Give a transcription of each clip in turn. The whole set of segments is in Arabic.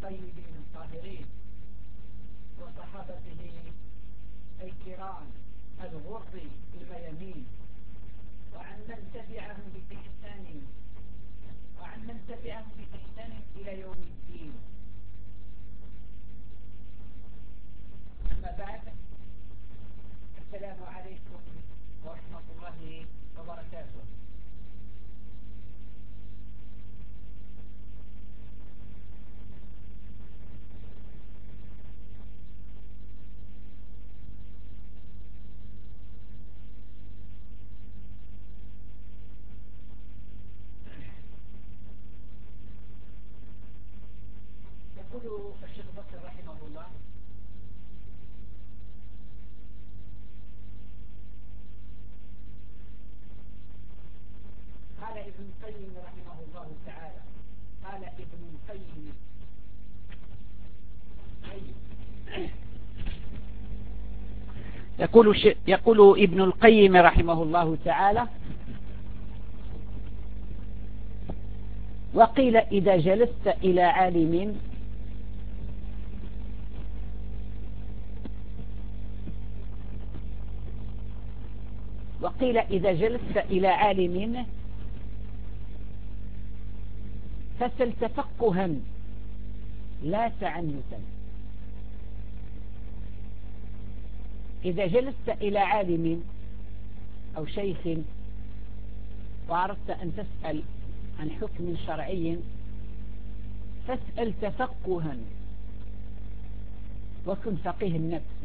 الطيبين الطاهرين وصحابته الكرام الغر الميامين وعن من تبعهم بإحسان إلى يوم الدين. أما بعد، السلام عليكم ورحمة الله وبركاته. يقول الشيخ بكر رحمه الله: قال ابن القيم رحمه الله تعالى، قال ابن القيم يقول ابن القيم رحمه الله تعالى: وقيل إذا جلست إلى عالم فسل تفقها لا تعنتا. إذا جلست إلى عالم أو شيخ وعرفت أن تسأل عن حكم شرعي فاسأل تفقها وكن فقيه النفس.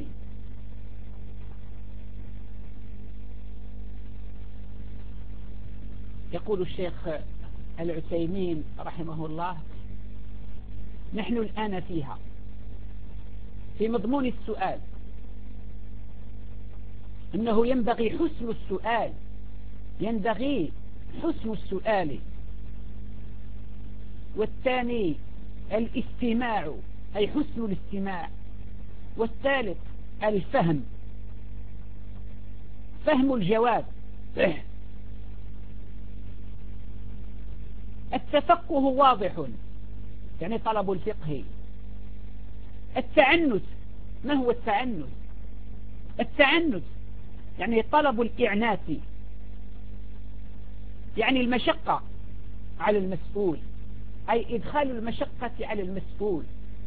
يقول الشيخ العثيمين رحمه الله: نحن الآن في مضمون السؤال أنه ينبغي حسن السؤال، والثاني الاستماع أي حسن الاستماع، والثالث فهم الجواب. التفقه واضح يعني طلب الفقه. التعنت، ما هو التعنت؟ التعنت يعني طلب الإعنات، يعني المشقة على المسؤول، أي إدخال المشقة على المسؤول.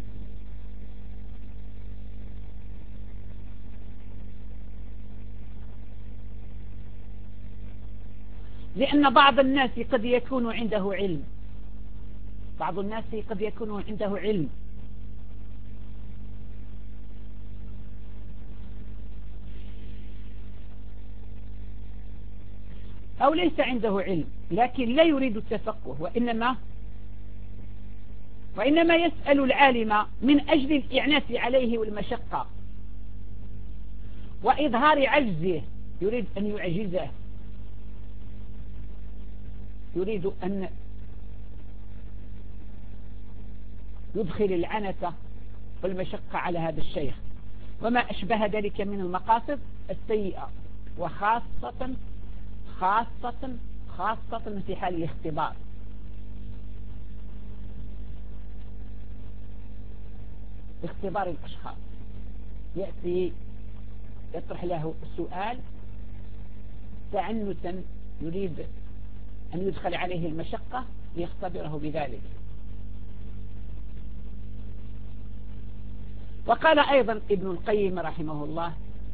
لأن بعض الناس قد يكون عنده علم، أو ليس عنده علم لكن لا يريد التفقه، وإنما يسأل العالم من أجل الإعناس عليه والمشقة وإظهار عجزه، يريد أن يعجزه، يريد أن يدخل العنة والمشقة على هذا الشيخ وما أشبه ذلك من المقاصد السيئة، وخاصة في حال الاختبار. اختبار الأشخاص، يأتي يطرح له سؤال تعنتا، يريد أن يدخل عليه المشقة ليختبره بذلك. وقال أيضا ابن القيم رحمه الله: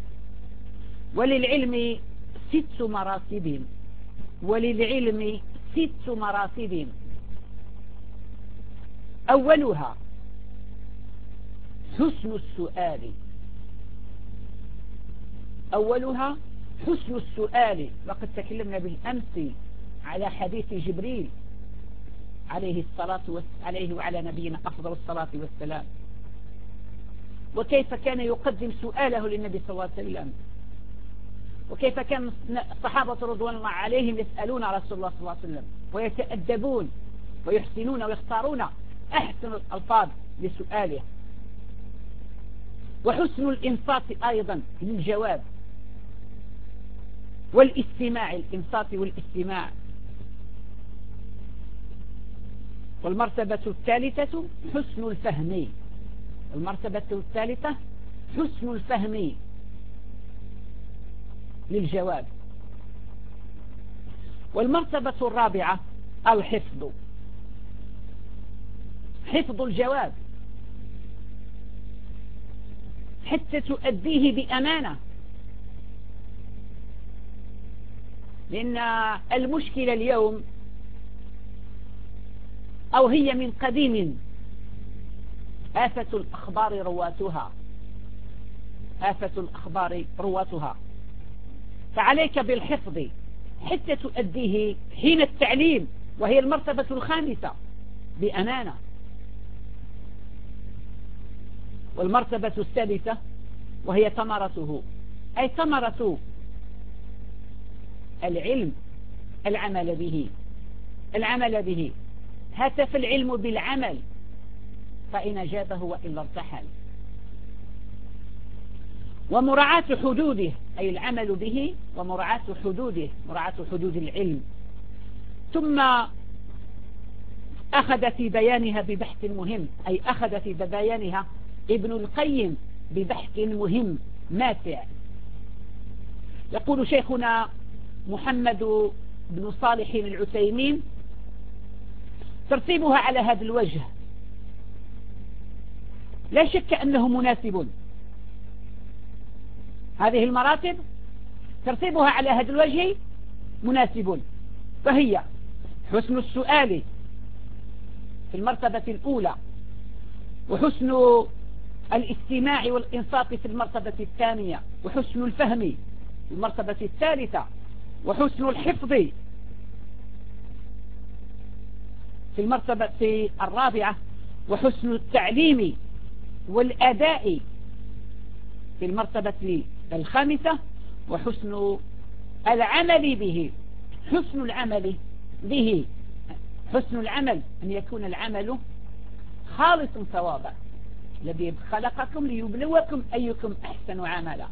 وللعلم 6 مراتب، أولها حسن السؤال، وقد تكلمنا بالأمس على حديث جبريل عليه وعلى نبينا أفضل الصلاة والسلام، وكيف كان يقدم سؤاله للنبي صلى الله عليه وسلم، وكيف كان الصحابة رضوان الله عليهم يسألون رسول الله صلى الله عليه وسلم ويتأدبون ويحسنون ويختارون أحسن الألفاظ لسؤاله. وحسن الإنصات أيضا للجواب، والإنصات والاستماع. والمرتبة الثالثة حسن الفهم. المرتبة الثالثة حسن الفهم للجواب. والمرتبة الرابعة الحفظ، حفظ الجواب حتى تؤديه بأمانة. لأن المشكلة اليوم أو هي من قديم آفة الأخبار رواتها، آفة الأخبار رواتها. فعليك بالحفظ حتى تؤديه حين التعليم، وهي المرتبة الخامسة، بأمانة. والمرتبة السادسة وهي ثمرته، أي ثمرة العلم العمل به، العمل به. هتف العلم بالعمل، فإن جابه وإلا ارتحل. ومراعاة حدوده، أي العمل به ومراعاة حدوده، مراعاة حدود العلم. ثم أخذ في بيانها ببحث مهم، أي أخذ في بيانها ابن القيم ببحث مهم ماتع. يقول شيخنا محمد بن صالح العثيمين: ترتيبها على هذا الوجه لا شك أنه مناسب. هذه المراتب ترتيبها على هذا الوجه مناسب، فهي حسن السؤال في المرتبة الأولى، وحسن الاستماع والإنصات في المرتبة الثانية، وحسن الفهم في المرتبة الثالثة، وحسن الحفظ في المرتبة الرابعة، وحسن التعليم والأداء في المرتبة الخامسة، وحسن العمل به. حسن العمل به، حسن العمل أن يكون العمل خالص صوابا، الذي خلقكم ليبلوكم أيكم أحسن عملا.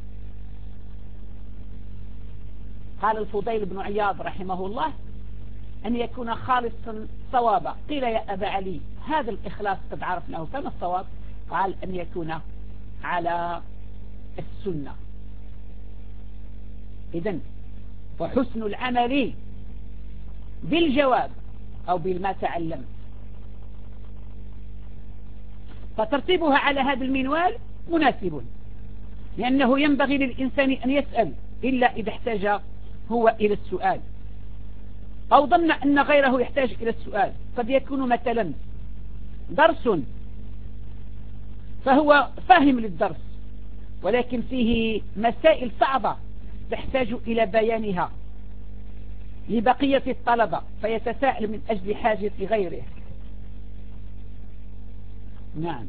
قال الفضيل بن عياض رحمه الله: أن يكون خالصا صوابا. قيل: يا أبا علي، هذا الإخلاص قد عرفناه، فما الصواب؟ قال: أن يكون على السنة. إذن وحسن العمل بالجواب أو بالما تعلمت. فترتيبها على هذا المنوال مناسب، لأنه ينبغي للإنسان أن يسأل إلا إذا احتاج هو إلى السؤال، أو ظن أن غيره يحتاج إلى السؤال. قد يكون مثلا درس فهو فاهم للدرس، ولكن فيه مسائل صعبة تحتاج إلى بيانها لبقية الطلبة، فيتساءل من أجل حاجة غيره. نعم.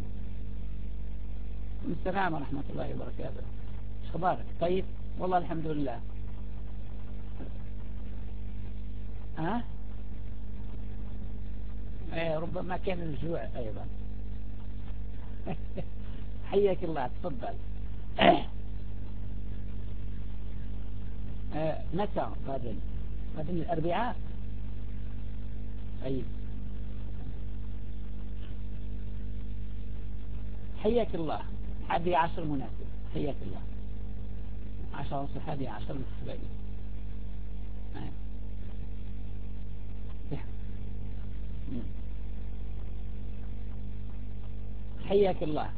السلام ورحمة الله وبركاته. ايش اخبارك؟ طيب والله الحمد لله. ربما كان الجوع أيضا. حياك الله، تفضل. متى غدا؟ غدا الأربعاء. طيب حياك الله. 11 مناسب. حياك الله. 10 ونصف 11 بالنسبة لي. حياك الله.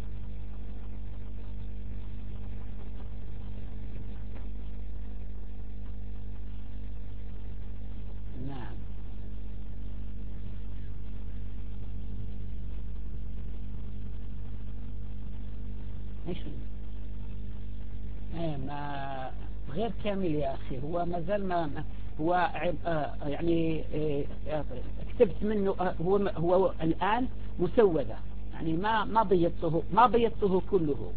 نعم. ايش ما غير كامل يا أخي، هو ما زال ما هو يعني كتبت منه، هو الآن مسودة، يعني ما بيضته كله.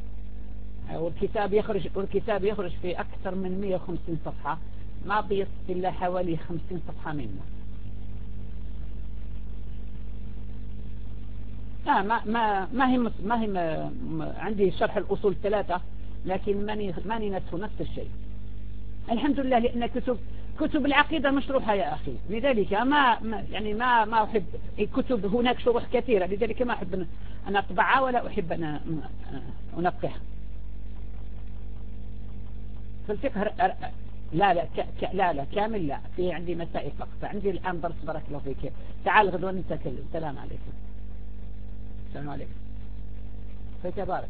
والكتاب يخرج في أكثر من 150 صفحة، ما بيضت إلا حوالي 50 صفحة منه. ما هي عندي شرح الأصول 3، لكن ماني نفس الشيء. الحمد لله، لأن كتب كتب العقيدة مشروحة يا أخي، لذلك ما أحب كتب، هناك شروح كثيرة، لذلك ما أحب أن أطبعها ولا أحب أن أنقحها. في الفقه لا كامل لا، في عندي مسائل فقط. عندي الآن درس بارك الله فيك، تعال غدوة نتكلم. السلام عليكم. السلام عليكم. فيك بارك.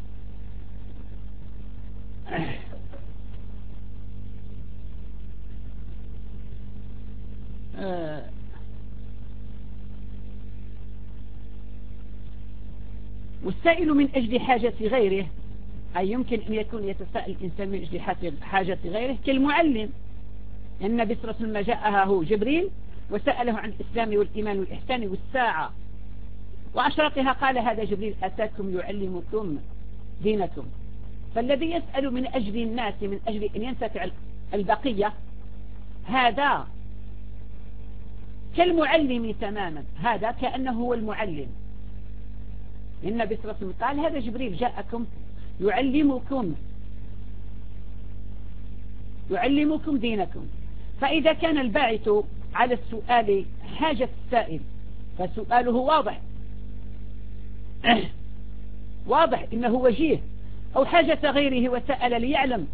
والسائل من أجل حاجة غيره، أي يمكن أن يكون يتساءل الإنسان من أجل حاجة غيره كالمعلم. النبي صلى الله عليه وسلم جاءه جبريل وسأله عن الإسلام والإيمان والإحسان والساعة وأشرطها، قال هذا جبريل أتاكم يعلمكم دينكم. فالذي يسأل من أجل الناس من أجل أن ينتفع البقية هذا كالمعلم تماما، هذا كأنه هو المعلم. النبي صلى الله عليه وسلم قال هذا جبريل جاءكم يعلمكم دينكم. فإذا كان الباعث على السؤال حاجة السائل فسؤاله واضح إنه وجيه، أو حاجة غيره وسأل ليعلم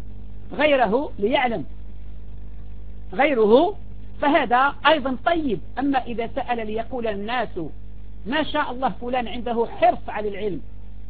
غيره فهذا أيضا طيب. أما إذا سأل ليقول الناس ما شاء الله فلان عنده حرص على العلم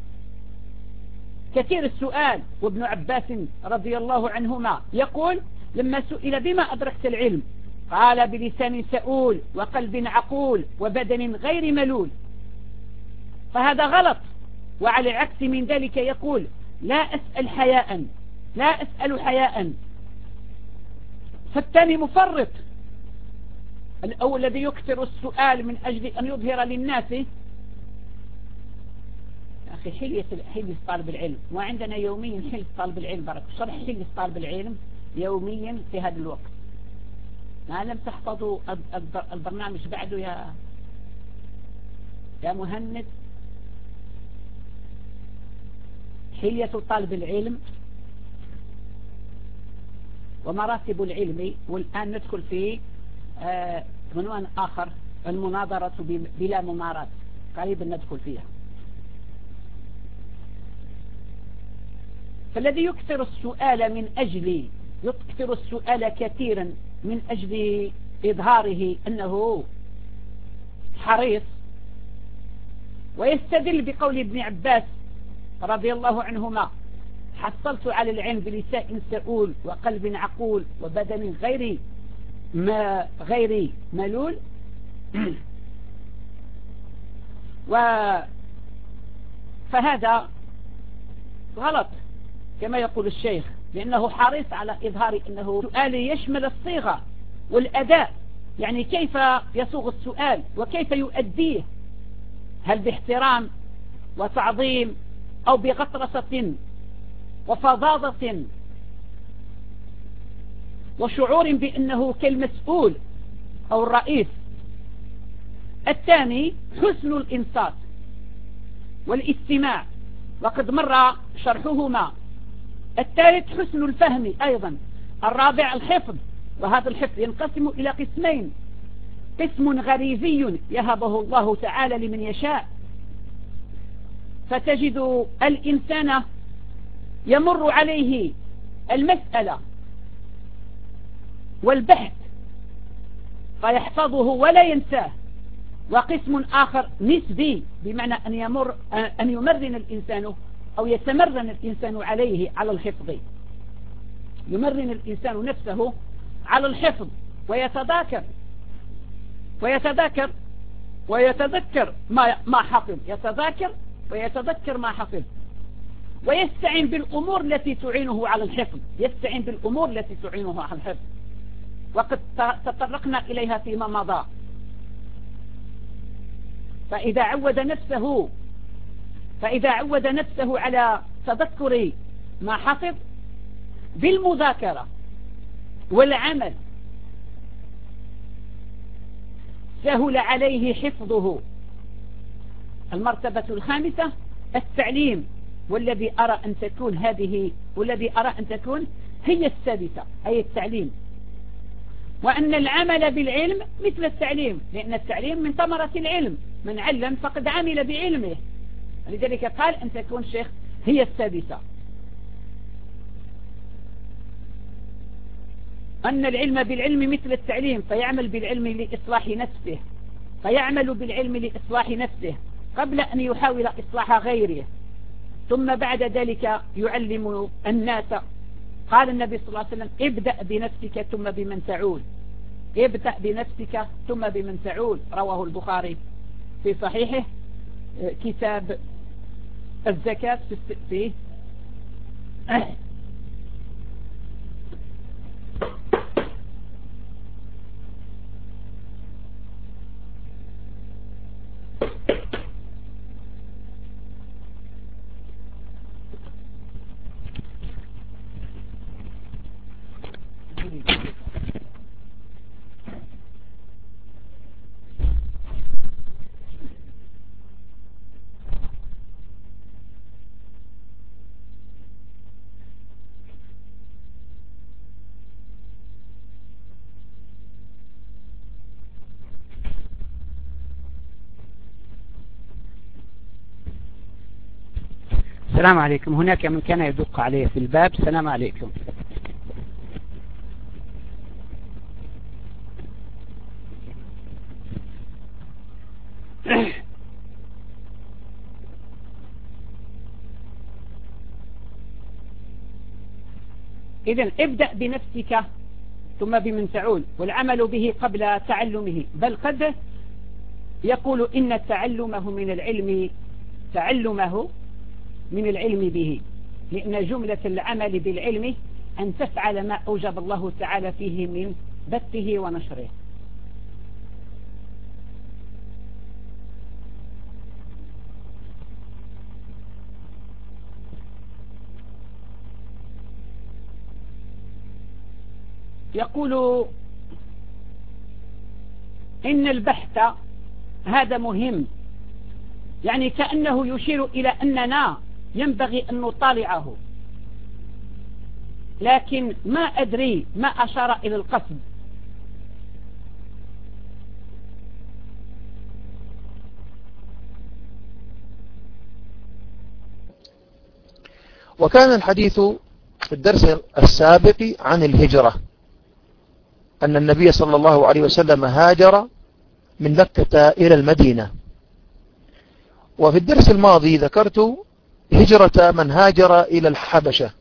كثير السؤال. وابن عباس رضي الله عنهما يقول لما سئل بما أدركت العلم قال بلسان سؤول وقلب عقول وبدن غير ملول. فهذا غلط. وعلى العكس من ذلك يقول لا أسأل حياء. فالثاني مفرط. الأول الذي يكثر السؤال من أجل أن يظهر للناس. يا أخي حلية طالب العلم، وعندنا يوميا حلية طالب العلم بارك شرح حلية طالب العلم يوميا في هذا الوقت. ما لم تحفظوا البرنامج بعده يا مهند. حلية طالب العلم ومراتب العلم. والآن ندخل في عنوان آخر، المناظرة بلا ممارات، قريبا ندخل فيها. فالذي يكثر السؤال كثيرا من أجل إظهاره أنه حريص، ويستدل بقول ابن عباس رضي الله عنهما حصلت على العلم بلسان سؤول وقلب عقول وبدن غير ملول. فهذا غلط كما يقول الشيخ، لأنه حريص على إظهار أنه سؤال يشمل الصيغة والأداء، يعني كيف يصوغ السؤال وكيف يؤديه، هل باحترام وتعظيم أو بغطرسة وفظاظة وشعور بأنه كالمسؤول أو الرئيس. الثاني حسن الإنصات والاستماع وقد مر شرحهما. الثالث حسن الفهم أيضا. الرابع الحفظ، وهذا الحفظ ينقسم إلى قسمين: قسم غريزي يهبه الله تعالى لمن يشاء، فتجد الإنسان يمر عليه المسألة والبحث فيحفظه ولا ينساه. وقسم آخر نسبي، بمعنى أن يمرن الإنسان أو يتمرن الإنسان عليه على الحفظ، يمرن الإنسان نفسه على الحفظ ويتذكر ما حفظ، يتذاكر ويتذكر ما حفظ، ويستعين بالأمور التي تعينه على الحفظ. وقد تطرقنا إليها فيما مضى. فإذا عود نفسه على تذكر ما حفظ بالمذاكرة والعمل سهل عليه حفظه. المرتبة الخامسة التعليم، والذي أرى أن تكون هي السادسة، أي التعليم. وأن العمل بالعلم مثل التعليم، لأن التعليم من ثمرة العلم، من علم فقد عمل بعلمه. لذلك قال أن تكون شيخ هي السادسة. أن العلم بالعلم مثل التعليم، فيعمل بالعلم لإصلاح نفسه، فيعمل بالعلم لإصلاح نفسه قبل أن يحاول إصلاح غيره، ثم بعد ذلك يعلم الناس. قال النبي صلى الله عليه وسلم: ابدأ بنفسك ثم بمن تعول، ابدأ بنفسك ثم بمن تعول. رواه البخاري في صحيحه كتاب الزكاة في السلام عليكم. هناك من كان يدق عليه في الباب. السلام عليكم. إذن ابدأ بنفسك ثم بمن تعول، والعمل به قبل تعلمه. بل قد يقول إن تعلمه من العلم به، لأن جملة العمل بالعلم أن تفعل ما أوجب الله تعالى فيه من بثه ونشره. يقول إن البحث هذا مهم، يعني كأنه يشير إلى أننا ينبغي أن نطالعه، لكن ما أدري ما أشار إلى القصد. وكان الحديث في الدرس السابق عن الهجرة، أن النبي صلى الله عليه وسلم هاجر من مكة إلى المدينة. وفي الدرس الماضي ذكرت هجرة من هاجر إلى الحبشة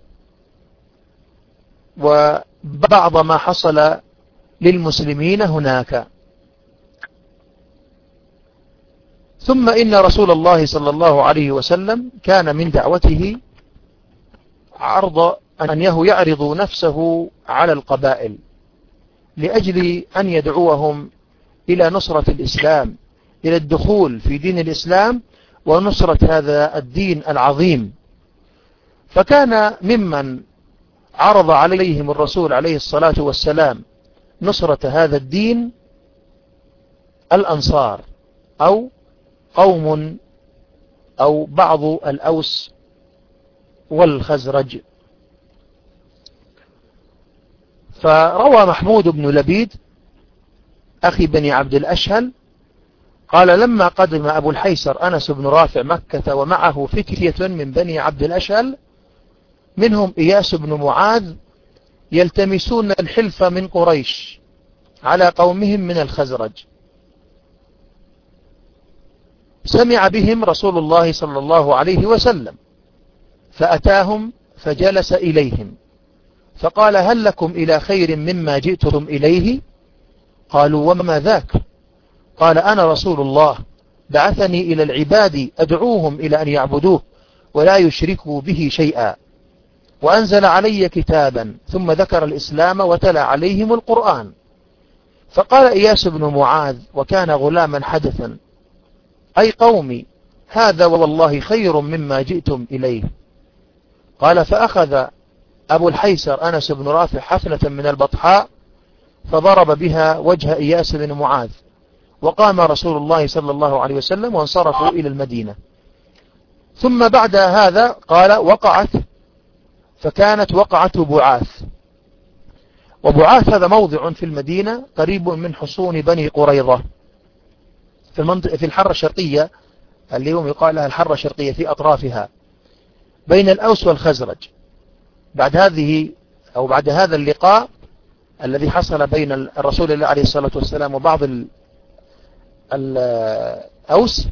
وبعض ما حصل للمسلمين هناك. ثم إن رسول الله صلى الله عليه وسلم كان من دعوته عرض أن يعرض نفسه على القبائل لأجل أن يدعوهم إلى نصرة الإسلام، إلى الدخول في دين الإسلام ونصرة هذا الدين العظيم. فكان ممن عرض عليهم الرسول عليه الصلاة والسلام نصرة هذا الدين الأنصار، أو قوم أو بعض الأوس والخزرج. فروى محمود بن لبيد أخي بني عبد الأشهل قال: لما قدم أبو الحيسر أنس بن رافع مكة ومعه فتية من بني عبد الأشهل منهم إياس بن معاذ يلتمسون الحلف من قريش على قومهم من الخزرج، سمع بهم رسول الله صلى الله عليه وسلم فأتاهم فجلس إليهم فقال: هل لكم إلى خير مما جئتم إليه؟ قالوا: وما ذاك؟ قال: أنا رسول الله بعثني إلى العباد أدعوهم إلى أن يعبدوه ولا يشركوا به شيئا، وأنزل علي كتابا، ثم ذكر الإسلام وتلا عليهم القرآن. فقال إياس بن معاذ وكان غلاما حدثا: أي قومي، هذا والله خير مما جئتم إليه. قال: فأخذ أبو الحيسر أنس بن رافع حفنة من البطحاء فضرب بها وجه إياس بن معاذ، وقام رسول الله صلى الله عليه وسلم وانصرفوا إلى المدينة. ثم بعد هذا قال: وقعت، فكانت وقعة بعاث. وبعاث هذا موضع في المدينة قريب من حصون بني قريظة في الحرة الشرقية، اليوم يقال لها الحرة الشرقية، في أطرافها بين الأوس والخزرج. بعد هذا اللقاء الذي حصل بين الرسول الله عليه الصلاة والسلام وبعض الأوس،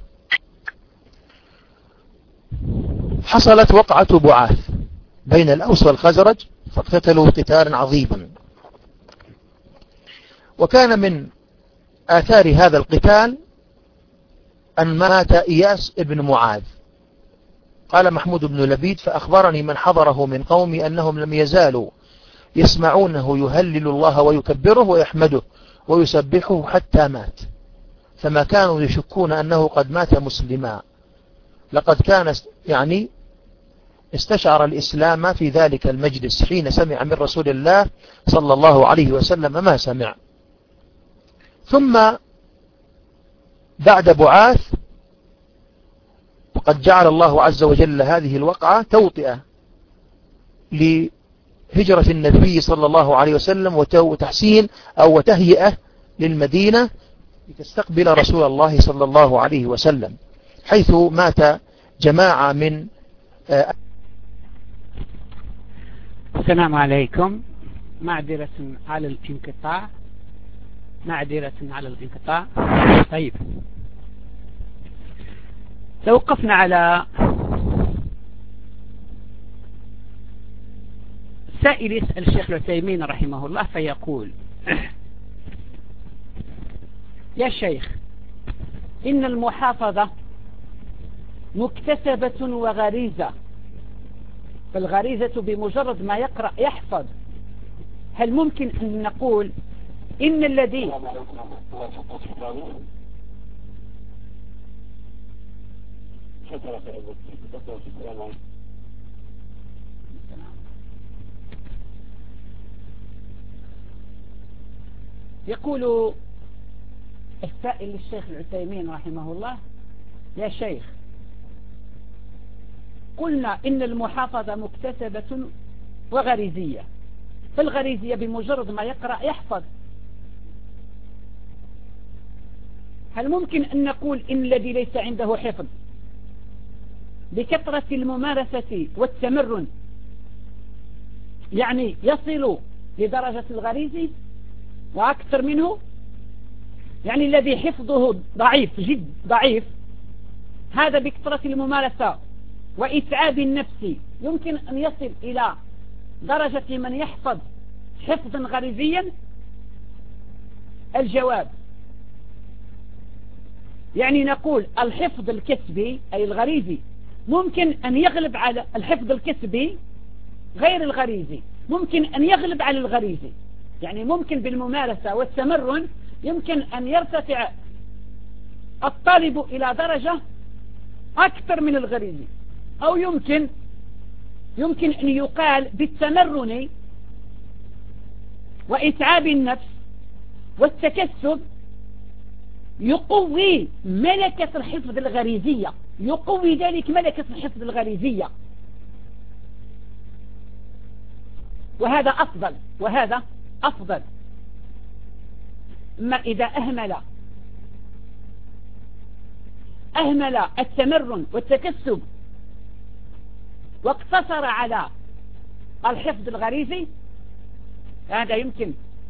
حصلت وقعة بعاث بين الأوس والخزرج، فاقتتلوا قتالا عظيما. وكان من آثار هذا القتال أن مات إياس ابن معاذ. قال محمود بن لبيد: فأخبرني من حضره من قومي أنهم لم يزالوا يسمعونه يهلل الله ويكبره ويحمده ويسبحه حتى مات، فما كانوا يشكون أنه قد مات مسلما. لقد كان استشعر الإسلام في ذلك المجلس حين سمع من رسول الله صلى الله عليه وسلم ما سمع. ثم بعد بعاث وقد جعل الله عز وجل هذه الوقعة توطئة لهجرة النبي صلى الله عليه وسلم وتحسين أو وتهيئة للمدينة لتستقبل رسول الله صلى الله عليه وسلم، حيث مات جماعة من السلام عليكم. معذرة على الانقطاع. طيب، توقفنا على سائل يسأل الشيخ العثيمين رحمه الله فيقول: يا شيخ، إن المحافظة مكتسبة وغريزة، فالغريزة بمجرد ما يقرأ يحفظ. هل ممكن أن نقول إن الذي يقول السائل للشيخ العثيمين رحمه الله: يا شيخ، قلنا إن المحافظة مكتسبة وغريزية، فالغريزية بمجرد ما يقرأ يحفظ. هل ممكن أن نقول إن الذي ليس عنده حفظ بكثرة الممارسة والتمرن يصل لدرجة الغريزي وأكثر منه؟ الذي حفظه ضعيف جد ضعيف، هذا بكثرة الممارسة وإتعاب النفس يمكن أن يصل إلى درجة من يحفظ حفظا غريزيا؟ الجواب نقول الحفظ الكسبي أي الغريزي ممكن أن يغلب على الحفظ الكسبي غير الغريزي، ممكن أن يغلب على الغريزي. ممكن بالممارسة والتمرن يمكن أن يرتفع الطالب إلى درجة أكثر من الغريزي، أو يمكن أن يقال بالتمرن وإتعاب النفس والتكسب يقوي ملكة الحفظ الغريزية، يقوي ذلك ملكة الحفظ الغريزية، وهذا أفضل. أما إذا أهمل التمرن والتكسب واقتصر على الحفظ الغريزي، هذا يمكن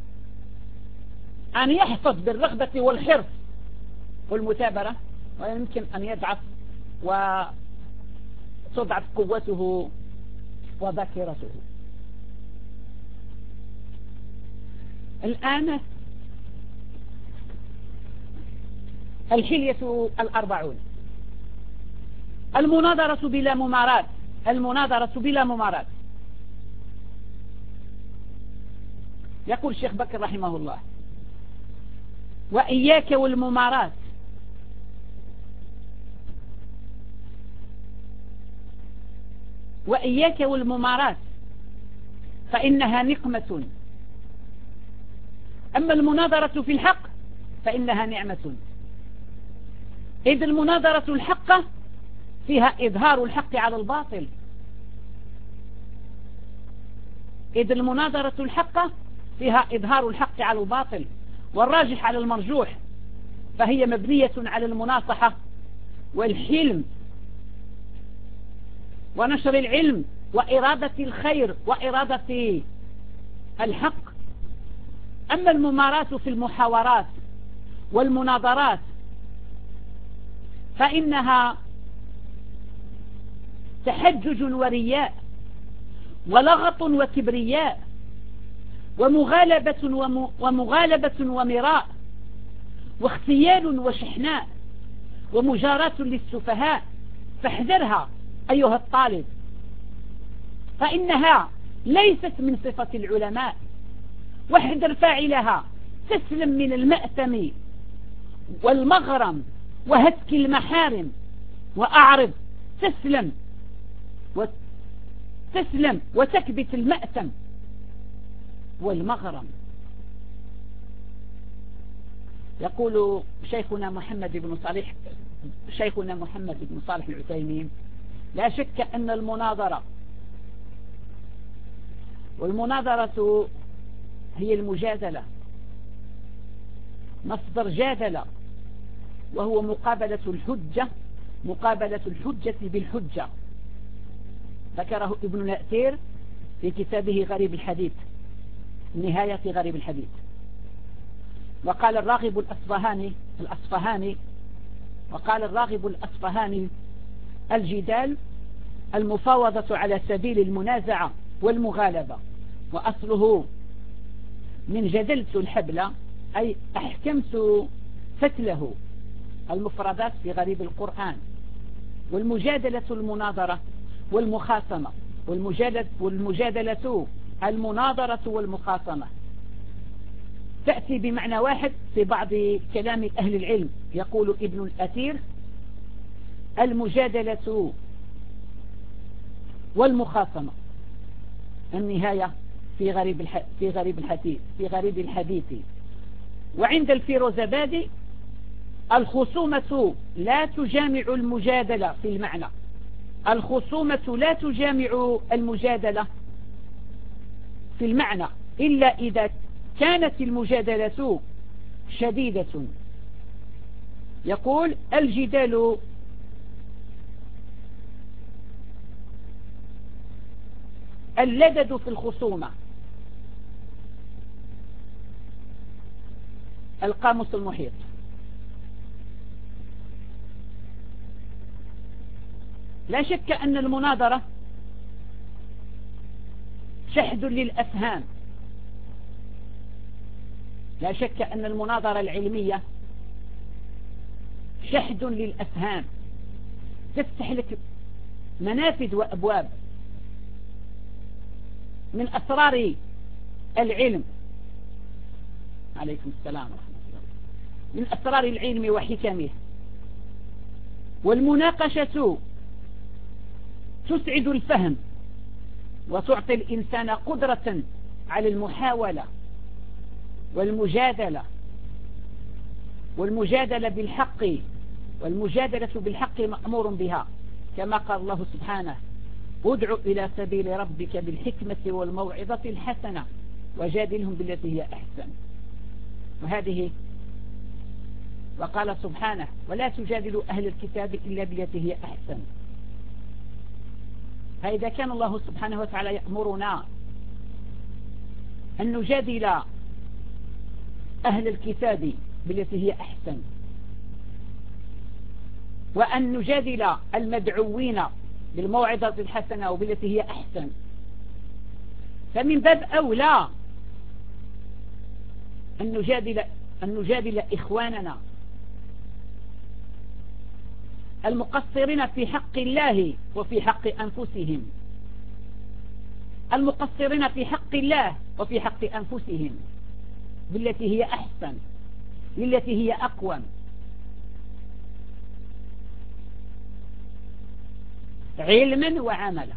أن يحفظ بالرغبة والحرص والمثابرة، ويمكن أن يضعف وتضعف قوته وذاكرته. الآن الحلية 40. المناظرة بلا ممارات. يقول الشيخ بكر رحمه الله: وإياك والممارات، فإنها نقمة، أما المناظرة في الحق فإنها نعمة، إذ المناظرة الحق فيها إظهار الحق على الباطل، فيها إظهار الحق على الباطل والراجح على المرجوح، فهي مبنية على المناصحة والحلم ونشر العلم وإرادة الخير وإرادة الحق. أما الممارات في المحاورات والمناظرات فإنها تحجج ورياء ولغط وكبرياء ومغالبة ومراء واختيال وشحناء ومجاراة للسفهاء، فاحذرها أيها الطالب، فإنها ليست من صفة العلماء، واحذر فاعلها تسلم من المأثم والمغرم وهتك المحارم، وأعرض تسلم وتكبت المأثم والمغرم. يقول شيخنا محمد بن صالح العثيمين: لا شك أن والمناظرة هي المجادلة، مصدر جادلة، وهو مقابلة الحجة بالحجة. ذكره ابن الأثير في كتابه غريب الحديث، نهاية غريب الحديث. وقال الراغب الأصفهاني: الجدال المفاوضة على سبيل المنازعة والمغالبة، وأصله من جدلت الحبل، أي أحكمت فتله، المفردات في غريب القرآن. والمجادلة المناظرة والمخاصمة، والمجادلة المناظرة والمخاصمة تأتي بمعنى واحد في بعض كلام أهل العلم. يقول ابن الأثير: المجادلة والمخاصمة، النهاية في غريب الحديث. وعند الفيروزابادي: الخصومة لا تجامع المجادلة في المعنى، الخصومة لا تجامع المجادلة في المعنى إلا إذا كانت المجادلة شديدة. يقول: الجدال اللدد في الخصومة. القاموس المحيط. لا شك أن المناظرة شحذ للأفهام، لا شك أن المناظرة العلمية شحذ للأفهام، تفتح لك منافذ وأبواب من أسرار العلم. عليكم السلام ورحمة الله. من أسرار العلم وحكمه. والمناقشة تسعد الفهم وتعطي الإنسان قدرة على المحاولة والمجادلة بالحق، والمجادلة بالحق مأمور بها، كما قال الله سبحانه: ادع إلى سبيل ربك بالحكمة والموعظة الحسنة وجادلهم بالتي هي أحسن. وهذه وقال سبحانه: ولا تجادلوا أهل الكتاب إلا بالتي هي أحسن. فإذا كان الله سبحانه وتعالى يأمرنا أن نجادل أهل الكتاب بالتي هي أحسن، وأن نجادل المدعوين بالموعظة الحسنة وبالتي هي أحسن، فمن باب أولى أن نجادل إخواننا المقصرين في حق الله وفي حق أنفسهم، المقصرين في حق الله وفي حق أنفسهم بالتي هي أحسن، بالتي هي أقوم. علما وعملا.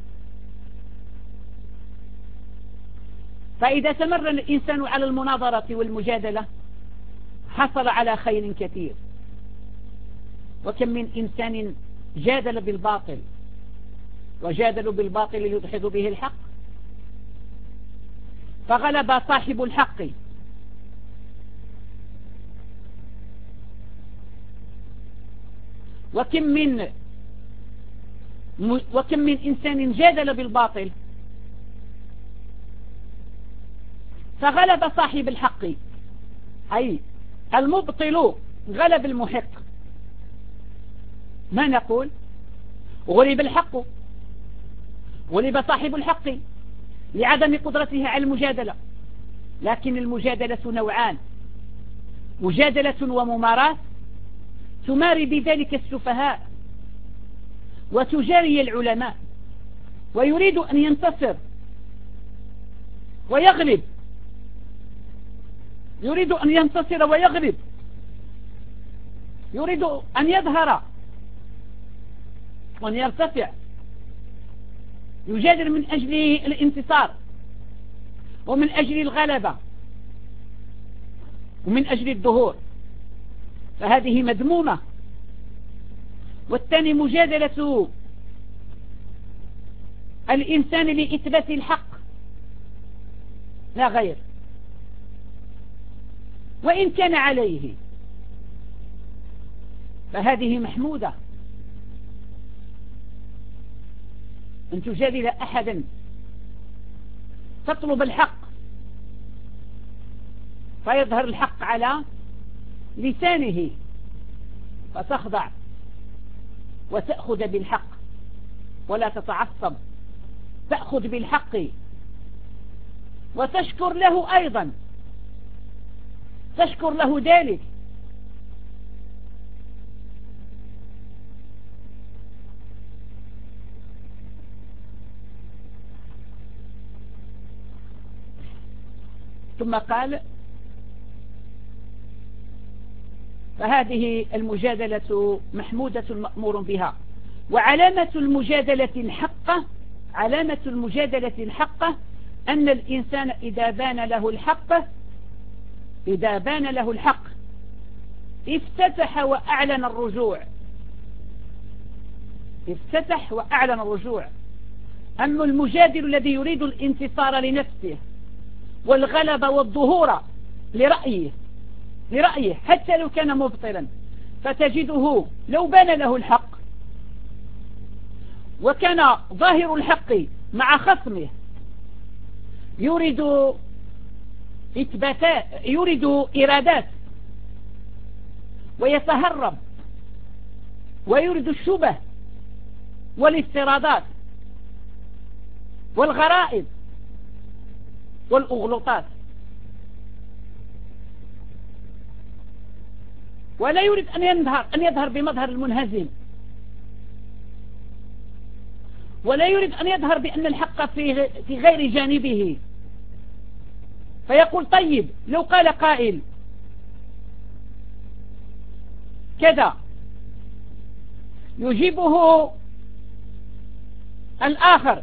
فإذا استمر الإنسان على المناظرة والمجادلة حصل على خير كثير. وكم من إنسان جادل بالباطل، وجادلوا بالباطل ليدحضوا به الحق، فغلب صاحب الحق. وكم من إنسان جادل بالباطل فغلب صاحب الحق، أي المبطل غلب المحق. ما نقول؟ غلب الحق، غلب صاحب الحق لعدم قدرته على المجادلة. لكن المجادلة نوعان: مجادلة ومماراة، تماري بذلك السفهاء وتجاري العلماء، ويريد أن ينتصر ويغلب، يريد أن ينتصر ويغلب، يريد أن يظهر وأن يرتفع، يجادل من أجل الانتصار ومن أجل الغلبة ومن أجل الظهور، فهذه مذمومة. والثاني مجادلة الإنسان لإثبات الحق لا غير، وإن كان عليه، فهذه محمودة. أن تجادل أحدا تطلب الحق فيظهر الحق على لسانه فتخضع وتأخذ بالحق ولا تتعصب، تأخذ بالحق وتشكر له أيضا، تشكر له ذلك. ثم قال: فهذه المجادلة محمودة مأمور بها. وعلامة المجادلة الحقة، علامة المجادلة الحقة أن الإنسان إذا بان له الحق افتتح وأعلن الرجوع، افتتح وأعلن الرجوع. أما المجادل الذي يريد الانتصار لنفسه والغلبة والظهور لرأيه حتى لو كان مبطلا، فتجده لو بان له الحق وكان ظاهر الحق مع خصمه يريد إرادات ويتهرب ويريد الشبه والافتراضات والغرائب والأغلوطات، ولا يريد أن يظهر بمظهر المنهزم، ولا يريد أن يظهر بأن الحق في غير جانبه، فيقول: طيب لو قال قائل كذا يجيبه الآخر،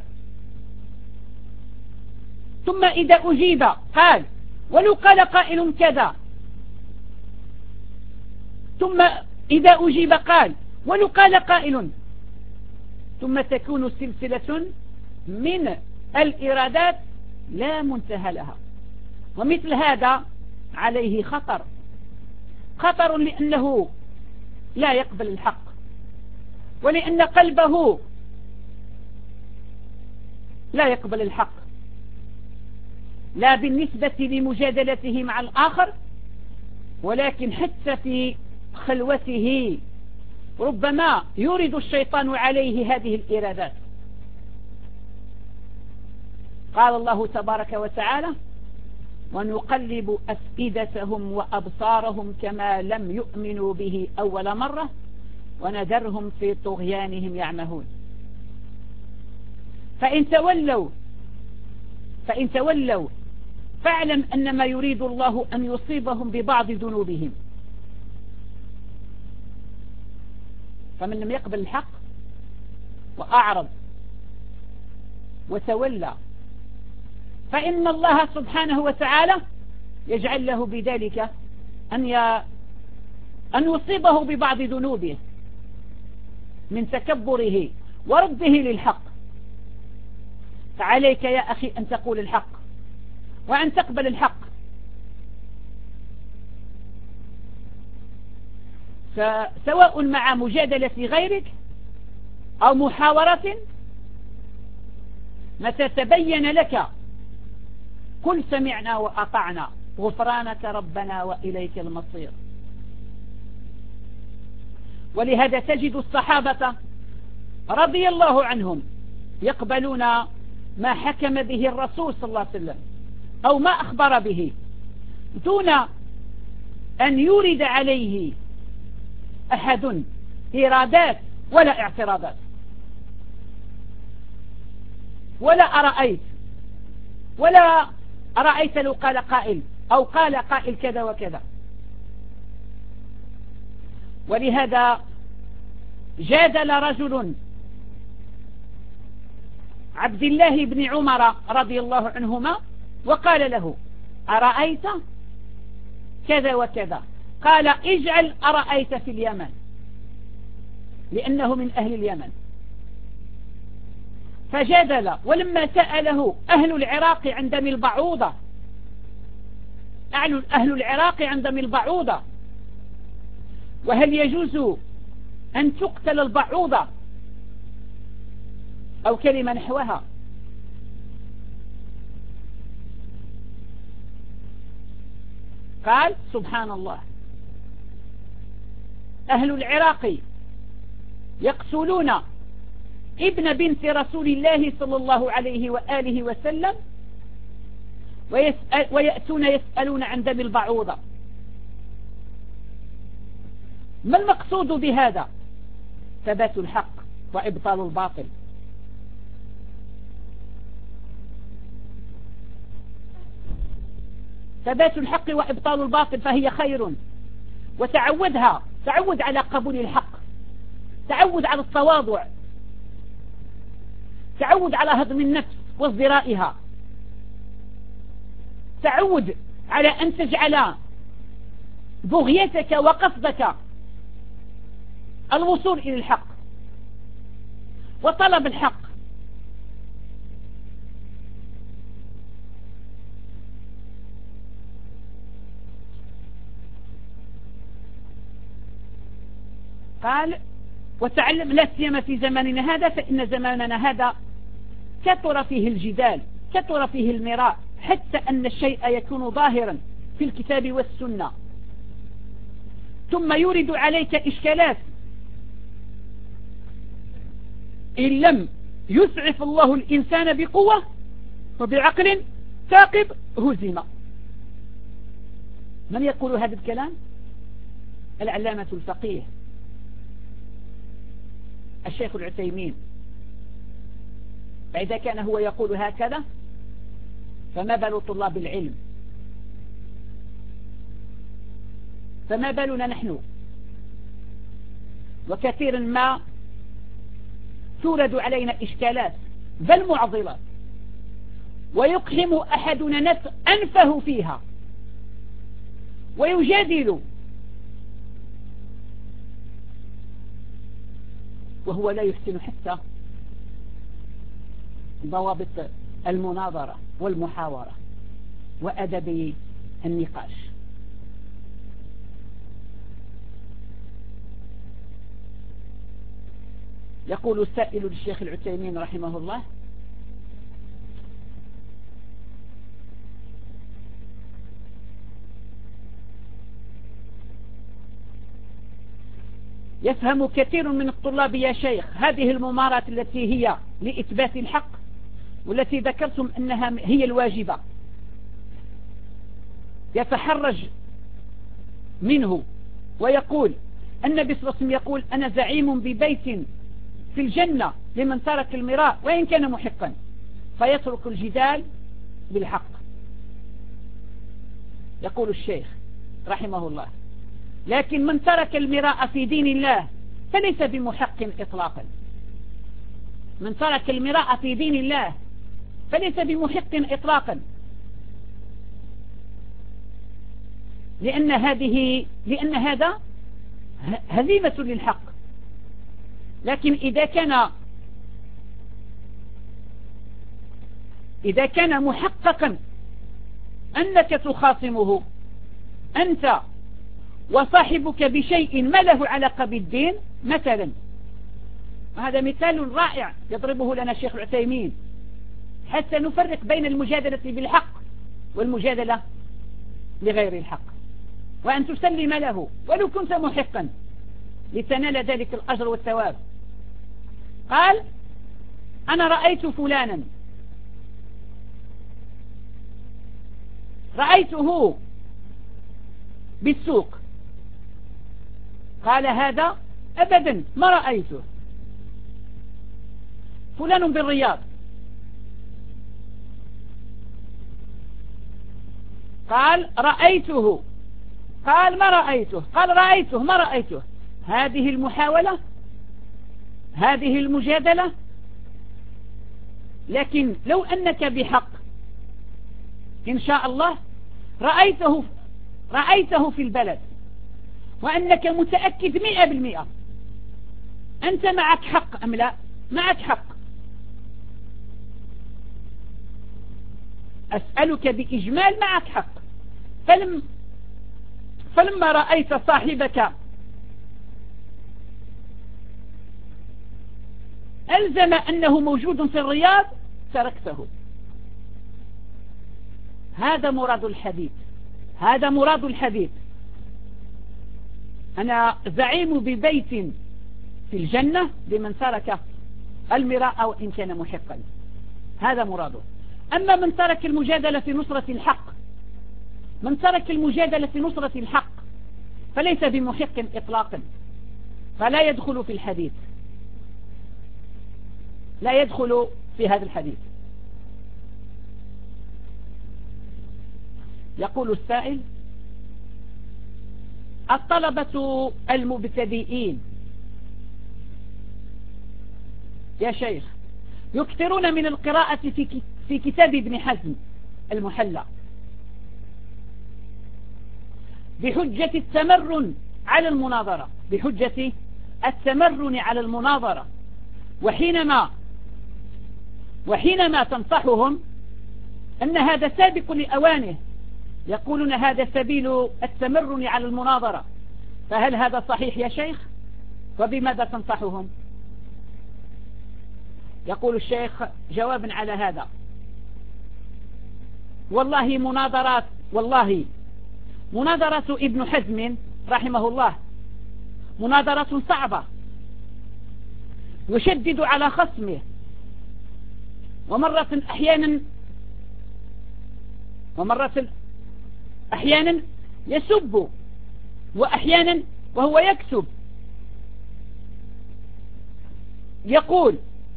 ثم إذا أجيب قال: ولو قال قائل كذا، ثم إذا أجيب قال: ولو قال قائل، ثم تكون سلسلة من الإرادات لا منتهى لها. ومثل هذا عليه خطر، خطر لأنه لا يقبل الحق، ولأن قلبه لا يقبل الحق، لا بالنسبة لمجادلته مع الآخر، ولكن حتى في خلوته ربما يورد الشيطان عليه هذه الإرادات. قال الله تبارك وتعالى: ونقلب أفئدتهم وأبصارهم كما لم يؤمنوا به أول مرة ونذرهم في طغيانهم يعمهون. فإن تولوا فاعلم أنما يريد الله أن يصيبهم ببعض ذنوبهم. فمن لم يقبل الحق وأعرض وتولى فإن الله سبحانه وتعالى يجعل له بذلك أن يصيبه ببعض ذنوبه من تكبره ورده للحق. فعليك يا أخي أن تقول الحق، وأن تقبل الحق. فسواء مع مجادلة غيرك أو محاورة، متى تبين لك قل سمعنا وأطعنا غفرانك ربنا وإليك المصير. ولهذا تجد الصحابة رضي الله عنهم يقبلون ما حكم به الرسول صلى الله عليه وسلم أو ما أخبر به دون أن يورد عليه أحد إرادات ولا اعتراضات، ولا أرأيت لو قال قائل أو قال قائل كذا وكذا. ولهذا جادل رجل عبد الله بن عمر رضي الله عنهما وقال له أرأيت كذا وكذا، قال اجعل أرأيت في اليمن، لأنه من أهل اليمن. فجادل، ولما سأله أهل العراق عن دم البعوضة، أهل العراق عن دم البعوضة، وهل يجوز أن تقتل البعوضة أو كلمة نحوها، قال سبحان الله، أهل العراق يقتلون ابن بنت رسول الله صلى الله عليه وآله وسلم ويأتون يسألون عن دم البعوضة. ما المقصود بهذا؟ ثبات الحق وإبطال الباطل. ثبات الحق وإبطال الباطل فهي خير، وتعودها، تعود على قبول الحق، تعود على التواضع، تعود على هضم النفس وازدرائها، تعود على أن تجعل بغيتك وقصدك الوصول إلى الحق وطلب الحق. قال وتعلم، لا سيما في زماننا هذا، فإن زماننا هذا كثر فيه الجدال، كثر فيه المراء، حتى أن الشيء يكون ظاهرا في الكتاب والسنة ثم يورد عليك إشكالات، إن لم يسعف الله الإنسان بقوة وبعقل ثاقب هزم. من يقول هذا الكلام؟ العلامة الفقيه الشيخ العثيمين. فإذا كان هو يقول هكذا فما بال طلاب العلم؟ فما بالنا نحن؟ وكثيرا ما تورد علينا إشكالات بل معضلات، ويقحم أحدنا أنفه فيها ويجادل وهو لا يحسن حتى ضوابط المناظرة والمحاورة وأدب النقاش. يقول السائل للشيخ العثيمين رحمه الله: يفهم كثير من الطلاب يا شيخ هذه الممارات التي هي لإثبات الحق والتي ذكرتم أنها هي الواجبة، يتحرج منه ويقول النبي صلى الله عليه وسلم يقول: أنا زعيم ببيت في الجنة لمن ترك المراء وإن كان محقا، فيترك الجدال بالحق. يقول الشيخ رحمه الله: لكن من ترك المراء في دين الله فليس بمحق إطلاقا. من ترك المراء في دين الله فليس بمحق إطلاقا، لأن هذا هزيمة للحق. لكن إذا كان محققا أنك تخاصمه أنت وصاحبك بشيء ما له علاقة بالدين مثلا. وهذا مثال رائع يضربه لنا الشيخ العثيمين حتى نفرق بين المجادلة بالحق والمجادلة لغير الحق، وأن تسلم له ولو كنت محقا لتنال ذلك الأجر والثواب. قال أنا رأيت فلانا، رأيته بالسوق. قال هذا أبدا ما رأيته. فلان بالرياض. قال رأيته. قال ما رأيته. قال رأيته ما رأيته. هذه المحاولة، هذه المجادلة. لكن لو أنك بحق إن شاء الله رأيته في البلد وأنك متأكد 100% أنت معك حق أم لا؟ معك حق. أسألك بإجمال معك حق. فلما رأيت صاحبك ألزم أنه موجود في الرياض تركته. هذا مراد الحديث، هذا مراد الحديث. أنا زعيم ببيت في الجنة لمن ترك المراء وإن كان محقا. هذا مراده. أما من ترك المجادلة في نصرة الحق، من ترك المجادلة في نصرة الحق فليس بمحق إطلاقا، فلا يدخل في الحديث، لا يدخل في هذا الحديث. يقول السائل: الطلبة المبتدئين يا شيخ يكثرون من القراءة في كتاب ابن حزم المحلى بحجة التمرن على المناظرة، بحجة التمرن على المناظرة، وحينما تنصحهم أن هذا سابق لأوانه يقولون هذا سبيل التمرن على المناظرة. فهل هذا صحيح يا شيخ؟ وبماذا تنصحهم؟ يقول الشيخ جوابا على هذا: والله مناظرة ابن حزم رحمه الله مناظرة صعبة، يشدد على خصمه، ومرة أحيانا يسب، وأحيانا وهو يكسب يقول،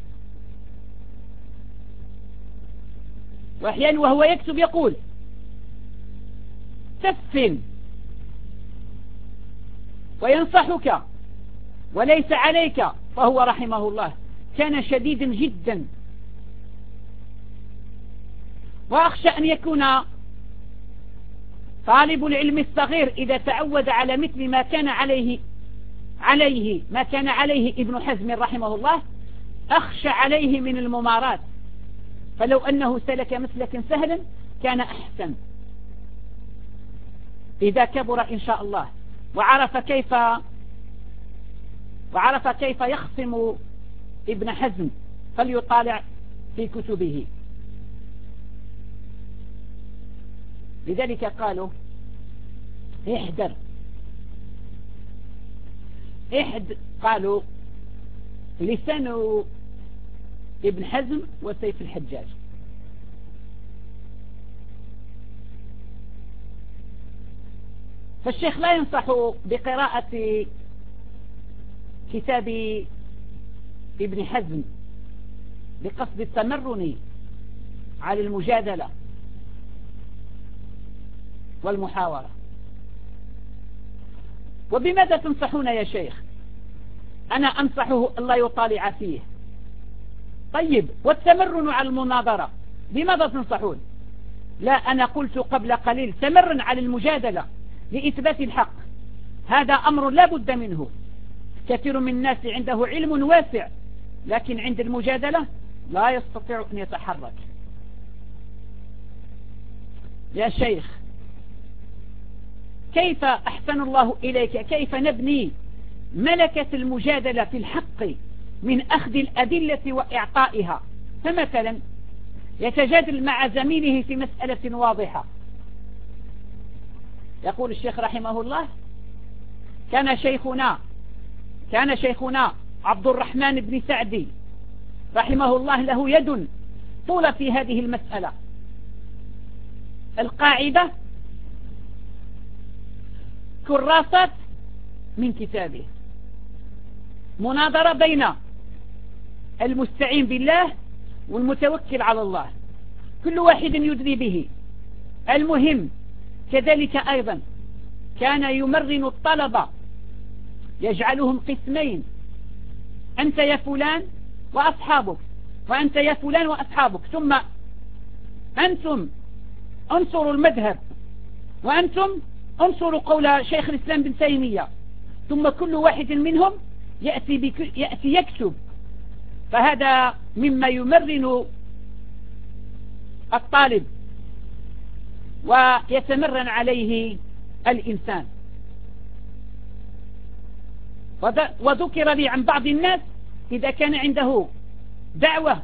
وأحيانا وهو يكتب يقول تف، وينصحك وليس عليك. فهو رحمه الله كان شديدا جدا، وأخشى أن يكون طالب العلم الصغير إذا تعود على مثل ما كان عليه ابن حزم رحمه الله أخشى عليه من الممارات. فلو أنه سلك مسلكا سهلا كان أحسن إذا كبر إن شاء الله وعرف كيف يخصم ابن حزم، فليطالع في كتبه. لذلك قالوا قالوا لسان ابن حزم وسيف الحجاج. فالشيخ لا ينصح بقراءة كتاب ابن حزم بقصد التمرن على المجادلة والمحاورة. وبماذا تنصحون يا شيخ؟ أنا أنصحه ألا يطالع فيه. طيب، والتمرن على المناظرة بماذا تنصحون؟ لا، أنا قلت قبل قليل تمرن على المجادلة لإثبات الحق، هذا أمر لا بد منه. كثير من الناس عنده علم واسع لكن عند المجادلة لا يستطيع أن يتحرك. يا شيخ كيف أحسن الله إليك كيف نبني ملكة المجادلة في الحق من أخذ الأدلة وإعطائها؟ فمثلا يتجادل مع زميله في مسألة واضحة، يقول الشيخ رحمه الله كان شيخنا عبد الرحمن بن سعدي رحمه الله له يد طول في هذه المسألة. القاعدة كراسات من كتابه، مناظرة بين المستعين بالله والمتوكل على الله، كل واحد يدري به. المهم كذلك أيضا كان يمرن الطلبة، يجعلهم قسمين، أنت يا فلان وأصحابك، وأنت يا فلان وأصحابك، ثم أنتم انصروا المذهب، وأنتم انصروا قول شيخ الإسلام بن تيمية، ثم كل واحد منهم يأتي يكتب. فهذا مما يمرن الطالب ويتمرن عليه الإنسان. وذكر لي عن بعض الناس إذا كان عنده دعوة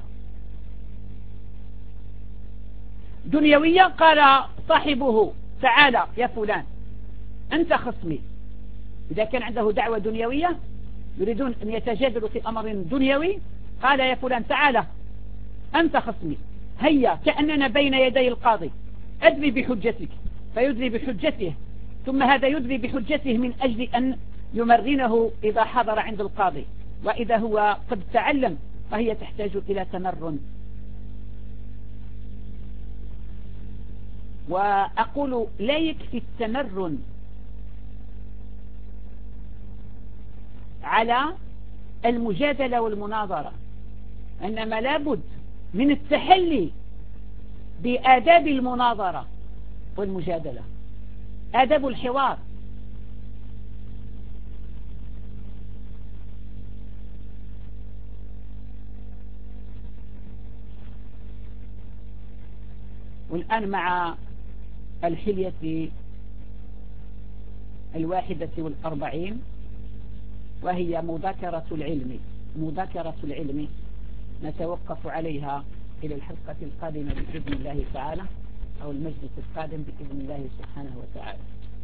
دنيوية قال صاحبه تعالى يا فلان أنت خصمي. إذا كان عنده دعوة دنيوية يريدون أن يتجادلوا في أمر دنيوي قال يا فلان تعالى أنت خصمي، هيا كأننا بين يدي القاضي، أدري بحجتك، فيدري بحجته، ثم هذا يدري بحجته من أجل أن يمرنه إذا حضر عند القاضي، وإذا هو قد تعلم فهي تحتاج إلى تمرن. وأقول لا يكفي التمرن على المجادلة والمناظرة، إنما لابد من التحلي بآداب المناظرة والمجادلة، آداب الحوار. والآن مع الحلية 41 وهي مذاكرة العلم نتوقف عليها إلى الحلقة القادمة بإذن الله تعالى، أو المجلس القادم بإذن الله سبحانه وتعالى.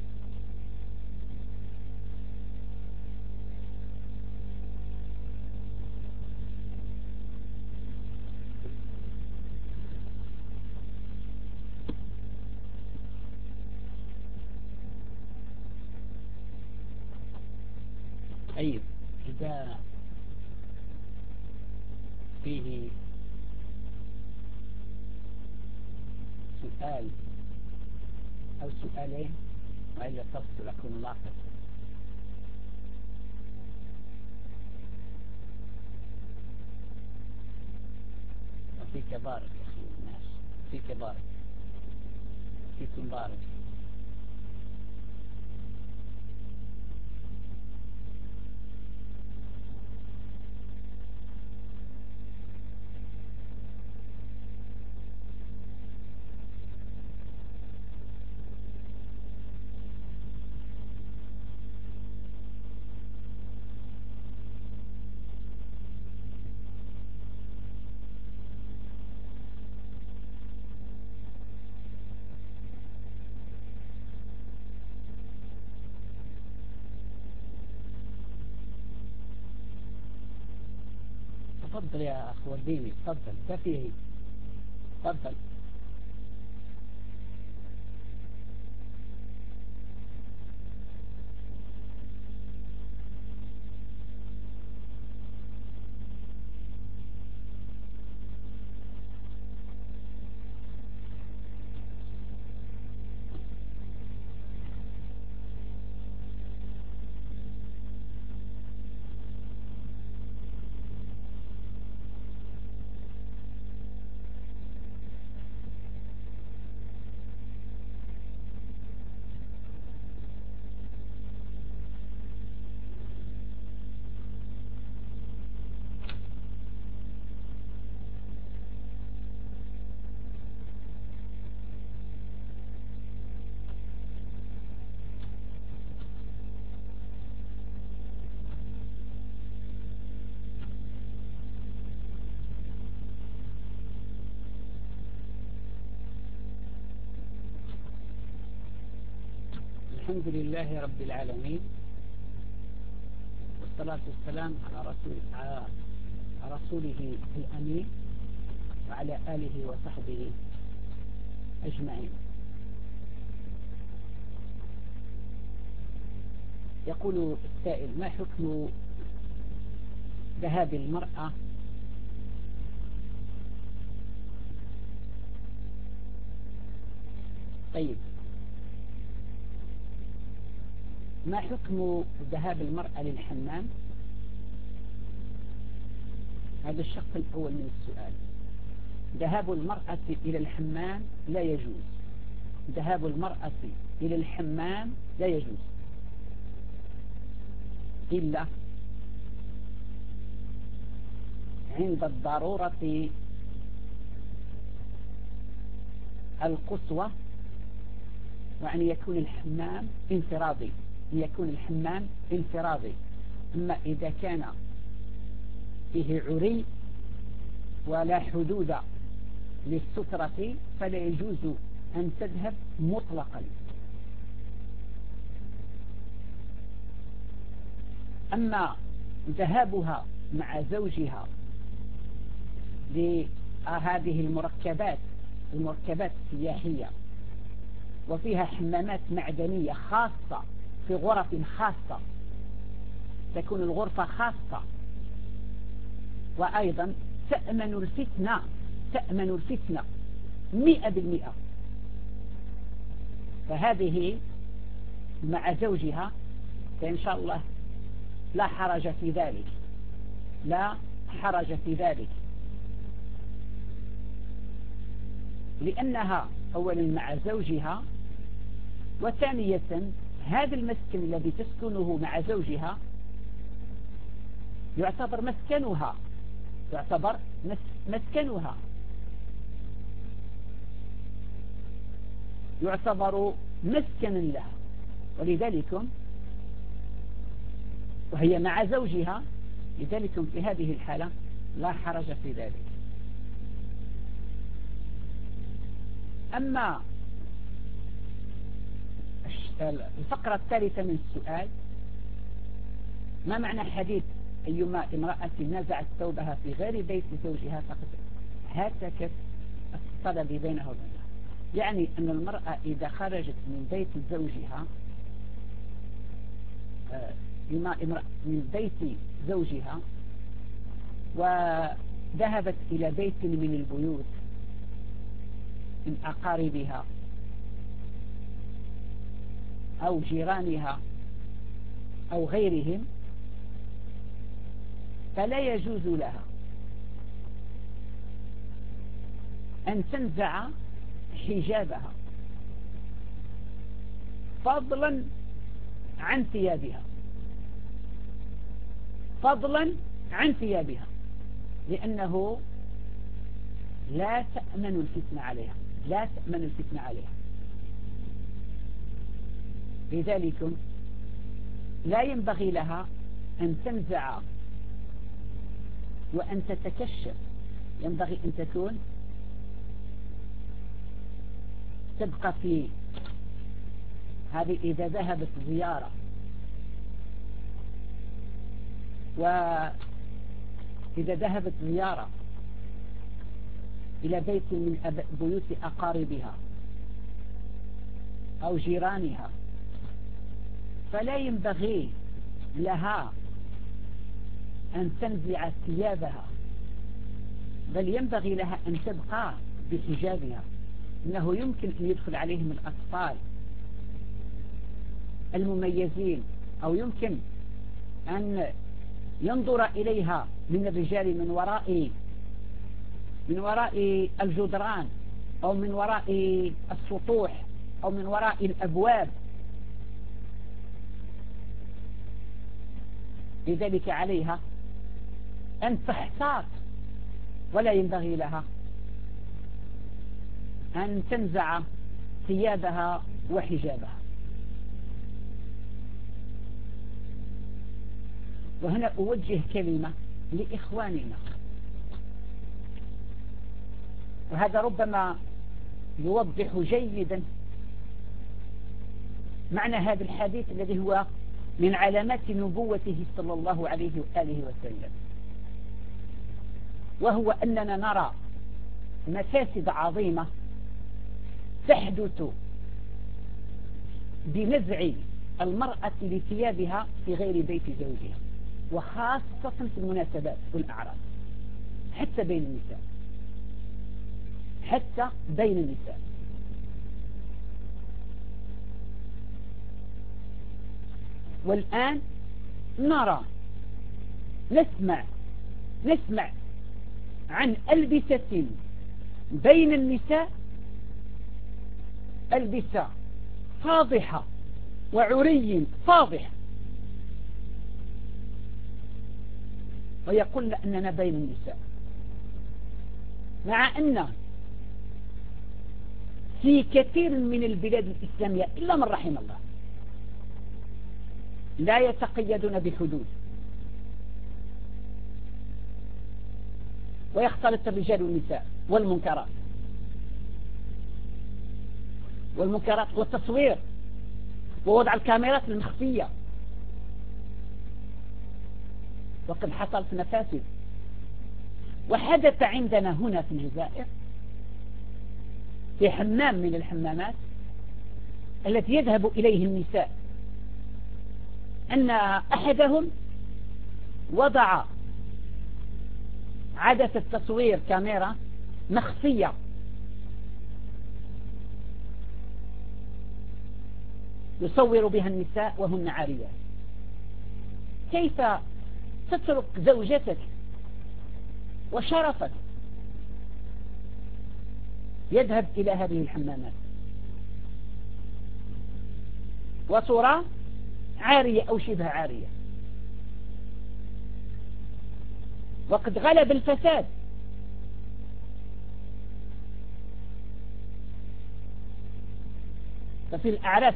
طيب إذا فيه سؤال أو سؤالين وإلا تفصل لكم الله خير. وفيك بارك يا أخي الناس، فيك بارك، فيكم بارك. تفضل يا أخو الديني، تفضل كفيه، تفضل. الحمد لله رب العالمين، والصلاة والسلام على رسوله الأمين وعلى آله وصحبه أجمعين. يقول السائل: ما حكم ذهاب المرأة طيب ما حكم ذهاب المرأة للحمام؟ هذا الشق الأول من السؤال. ذهاب المرأة إلى الحمام لا يجوز. ذهاب المرأة إلى الحمام لا يجوز إلا عند الضرورة القصوى، وأن يكون الحمام انفرادي. أما إذا كان فيه عري ولا حدود للسترة فلا يجوز أن تذهب مطلقا. أما ذهابها مع زوجها لهذه المركبات السياحية وفيها حمامات معدنية خاصة في غرف خاصة، تكون الغرفة خاصة، وأيضا تأمن الفتنة 100%. فهذه مع زوجها فإن شاء الله لا حرج في ذلك، لأنها أولا مع زوجها، وثانية هذا المسكن الذي تسكنه مع زوجها يعتبر مسكنها، يعتبر مسكنا لها، ولذلك وهي مع زوجها، لذلك في هذه الحالة لا حرج في ذلك. أما الفقرة الثالثة من السؤال: ما معنى حديث أيما امرأة نزعت ثوبها في غير بيت زوجها فقد هتكت الصلب بينه وبينها؟ يعني أن المرأة إذا خرجت من بيت زوجها من بيت زوجها وذهبت إلى بيت من البيوت من أقاربها أو جيرانها أو غيرهم، فلا يجوز لها أن تنزع حجابها فضلا عن ثيابها، لأنه لا تأمن الفتنة عليها. لذلك لا ينبغي لها أن تنزع وأن تتكشف، ينبغي أن تكون تبقى في هذه إذا ذهبت زيارة، وإذا ذهبت زيارة إلى بيت من بيوت أقاربها أو جيرانها، فلا ينبغي لها أن تنزع ثيابها، بل ينبغي لها أن تبقى بحجابها. إنه يمكن أن يدخل عليهم الأطفال المميزين، أو يمكن أن ينظر إليها من الرجال من وراء الجدران أو من وراء السطوح أو من وراء الأبواب. لذلك عليها أن تحتاط، ولا ينبغي لها أن تنزع ثيابها وحجابها. وهنا أوجه كلمة لإخواننا، وهذا ربما يوضح جيدا معنى هذا الحديث الذي هو من علامات نبوته صلى الله عليه وآله وسلم، وهو أننا نرى مفاسد عظيمة تحدث بنزع المرأة لثيابها في غير بيت زوجها، وخاصة في المناسبات والأعراس، حتى بين النساء، حتى بين النساء. والآن نرى نسمع عن ألبسة بين النساء، ألبسة فاضحة وعري فاضح، ويقول أننا بين النساء، مع أن في كثير من البلاد الإسلامية إلا من رحم الله لا يتقيدون بحدود، ويختلط الرجال والنساء والمنكرات والتصوير ووضع الكاميرات المخفية. وقد حصلت مفاسد، وحدث عندنا هنا في الجزائر في حمام من الحمامات التي يذهب إليه النساء، أن أحدهم وضع عدسة تصوير كاميرا مخفية يصور بها النساء وهن عاريات. كيف تترك زوجتك وشرفك يذهب إلى هذه الحمامات وترى عارية أو شبه عارية؟ وقد غلب الفساد. ففي الأعراس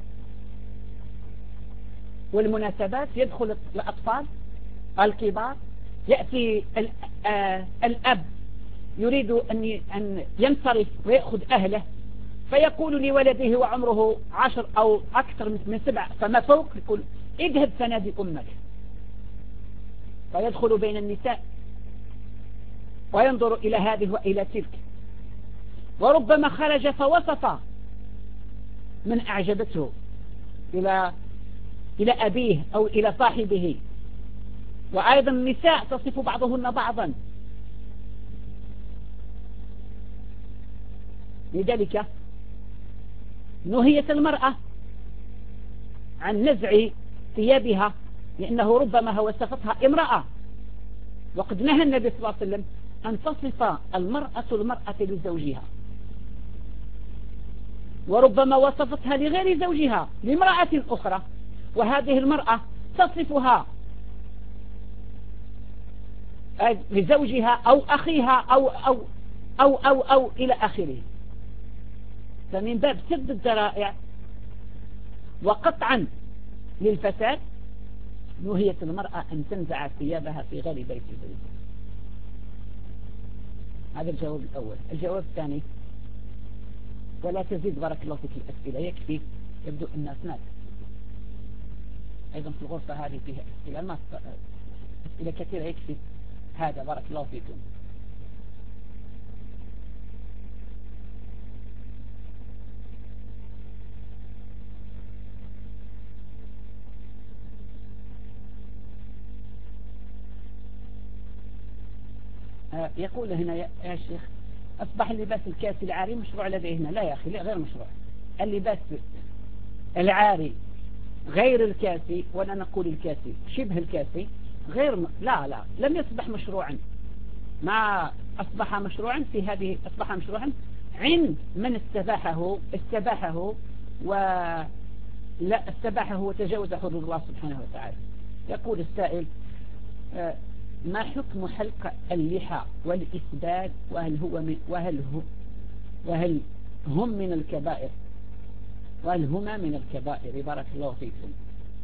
والمناسبات يدخل الأطفال الكبار، يأتي الأب يريد أن ينصرف ويأخذ أهله، فيقول لولده وعمره 10 أو أكثر من 7 فما فوق، يقول اذهب فنادي أمك، فيدخل بين النساء وينظر إلى هذه وإلى تلك، وربما خرج فوصف من أعجبته إلى أبيه أو إلى صاحبه. وأيضا النساء تصف بعضهن بعضا. لذلك نهيت المرأة عن نزع ثيابها، لأنه ربما وصفتها امرأة، وقد نهى النبي صلى الله عليه وسلم أن تصف المرأة لزوجها، وربما وصفتها لغير زوجها لامرأة أخرى، وهذه المرأة تصفها لزوجها أو أخيها أو إلى آخره. فمن باب سد الذرائع وقطعا للفساد نهيت المرأة أن تنزع ثيابها في غير بيت زوجها. هذا الجواب الأول. الجواب الثاني: ولا تزيد بارك الله فيك الأسئلة، يكفي، يبدو الناس مات. أيضا في الغرفة هذه فيها أسئلة كثيرة، يكفي هذا. بارك الله فيكم. يقول هنا يا شيخ: أصبح اللباس الكاسي العاري مشروع لدينا. لا يا أخي، لا، غير مشروع. اللباس العاري غير الكاسي، ولا نقول الكاسي، شبه الكاسي غير لا لم يصبح مشروعا. ما أصبح مشروعا في هذه، أصبح مشروعا عند من استباحه وتجاوز حدود الله سبحانه وتعالى. يقول السائل: ما حكم حلق اللحى والإسبال، وهل هما من الكبائر؟ بارك الله فيكم.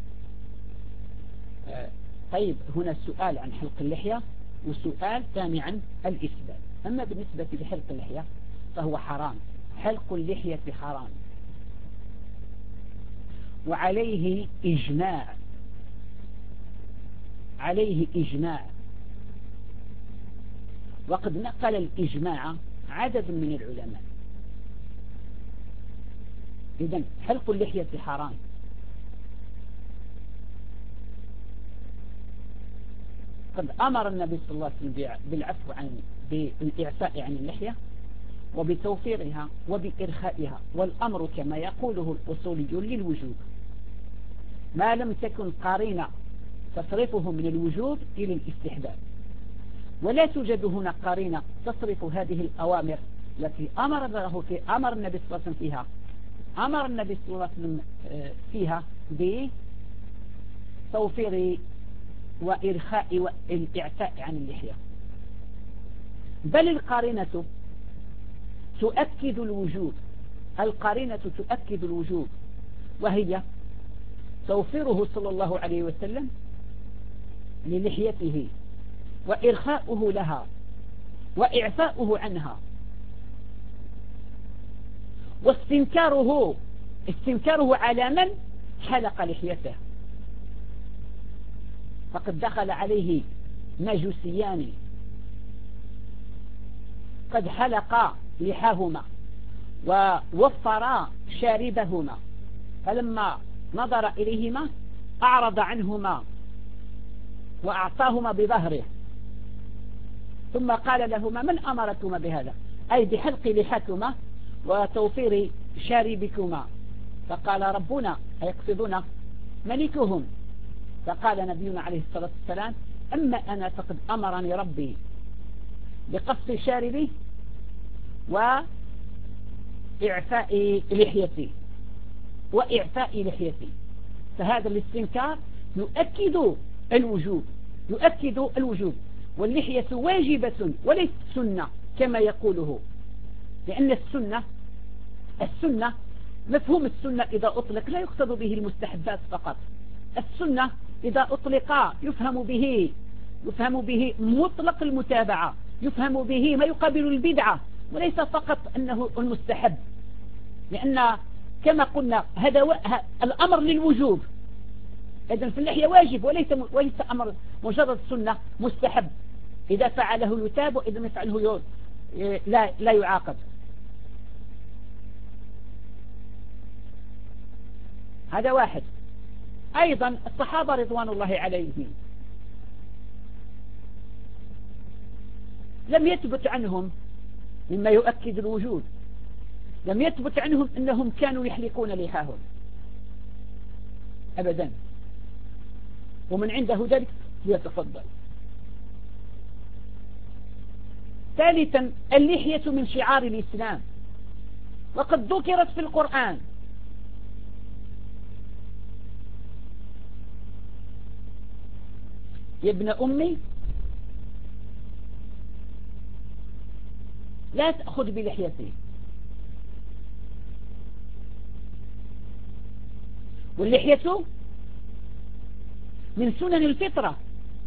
طيب، هنا سؤال عن حلق اللحية وسؤال ثاني عن الإسبال. أما بالنسبة لحلق اللحية فهو حرام، حلق اللحية حرام. وعليه إجماع، عليه إجماع. وقد نقل الإجماع عدد من العلماء. إذن حلق اللحية حرام. قد أمر النبي صلى الله عليه وسلم بالعفو بالإعفاء عن اللحية وبتوفيرها وبإرخائها، والأمر كما يقوله الأصوليون للوجوب ما لم تكن قارنة تصرفه من الوجوب إلى الاستحباب، ولا توجد هنا قارنة تصرف هذه الأوامر التي أمر النبي صلى الله عليه وسلم فيها، أمر النبي صلى الله عليه وسلم فيها بتوفير وإرخاء والإعفاء عن اللحية، بل القارنة تؤكد الوجوب، القارنة تؤكد الوجوب، وهي توفيره صلى الله عليه وسلم للحيته وإرخاؤه لها وإعفاؤه عنها، واستنكاره على من حلق لحيته. فقد دخل عليه مجوسيان قد حلقا لحاهما ووفرا شاربهما، فلما نظر إليهما أعرض عنهما وأعطاهما بظهره، ثم قال لهما: من أمركما بهذا؟ أي بحلق لحاكما وتوفير شاربكما. فقال: ربنا، يقصدون ملكهم. فقال نبينا عليه الصلاة والسلام: أما أنا فقد أمرني ربي بقص شاربي وإعفاء لحيتي. فهذا الاستنكار يؤكد الوجوب، واللحية واجبة وليست سنة كما يقوله، لأن السنة مفهوم السنة إذا أطلق لا يقصد به المستحبات فقط. السنة إذا أطلق يفهم به مطلق المتابعة، يفهم به ما يقابل البدعة، وليس فقط أنه المستحب، لأن كما قلنا هذا الأمر للوجوب. إذن في اللحية واجب وليس أمر مجرد سنة مستحب، إذا فعله يتاب وإذا ما فعله لا يعاقب. هذا واحد. أيضا الصحابة رضوان الله عليهم لم يثبت عنهم مما يؤكد الوجود، لم يثبت عنهم أنهم كانوا يحلقون لحاهم أبدا، ومن عنده ذلك يتفضل. ثالثا اللحية من شعار الإسلام، وقد ذكرت في القرآن. يا ابن أمي لا تأخذ بلحيتي. واللحية من سنن الفطرة،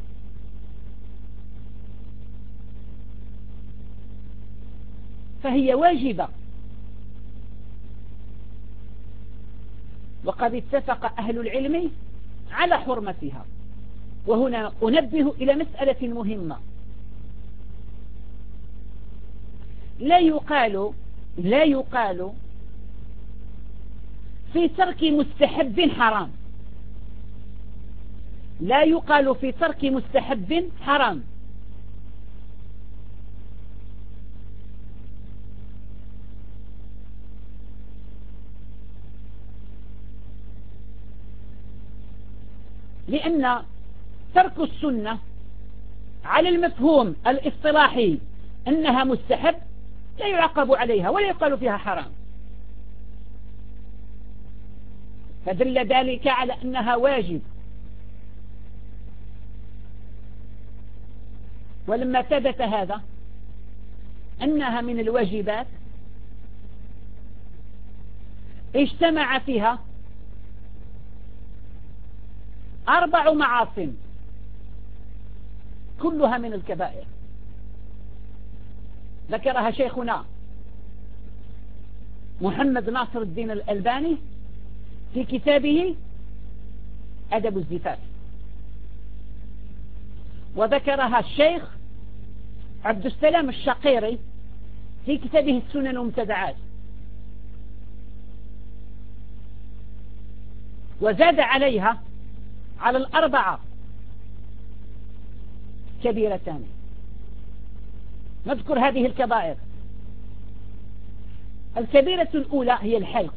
فهي واجبة، وقد اتفق أهل العلم على حرمتها. وهنا أنبه إلى مسألة مهمة: لا يقال في ترك مستحب حرام، لا يقال في ترك مستحب حرام، لأن ترك السنة على المفهوم الاصطلاحي أنها مستحب لا يعاقب عليها ولا يقال فيها حرام، فدل ذلك على أنها واجب. ولما ثبت هذا أنها من الواجبات اجتمع فيها 4 معاصم كلها من الكبائر، ذكرها شيخنا محمد ناصر الدين الألباني في كتابه أدب الزفاف، وذكرها الشيخ عبد السلام الشقيري في كتابه السنن والمبتدعات، وزاد عليها على الأربعة كبيرتان. نذكر هذه الكبائر. الكبيرة الأولى هي الحلق،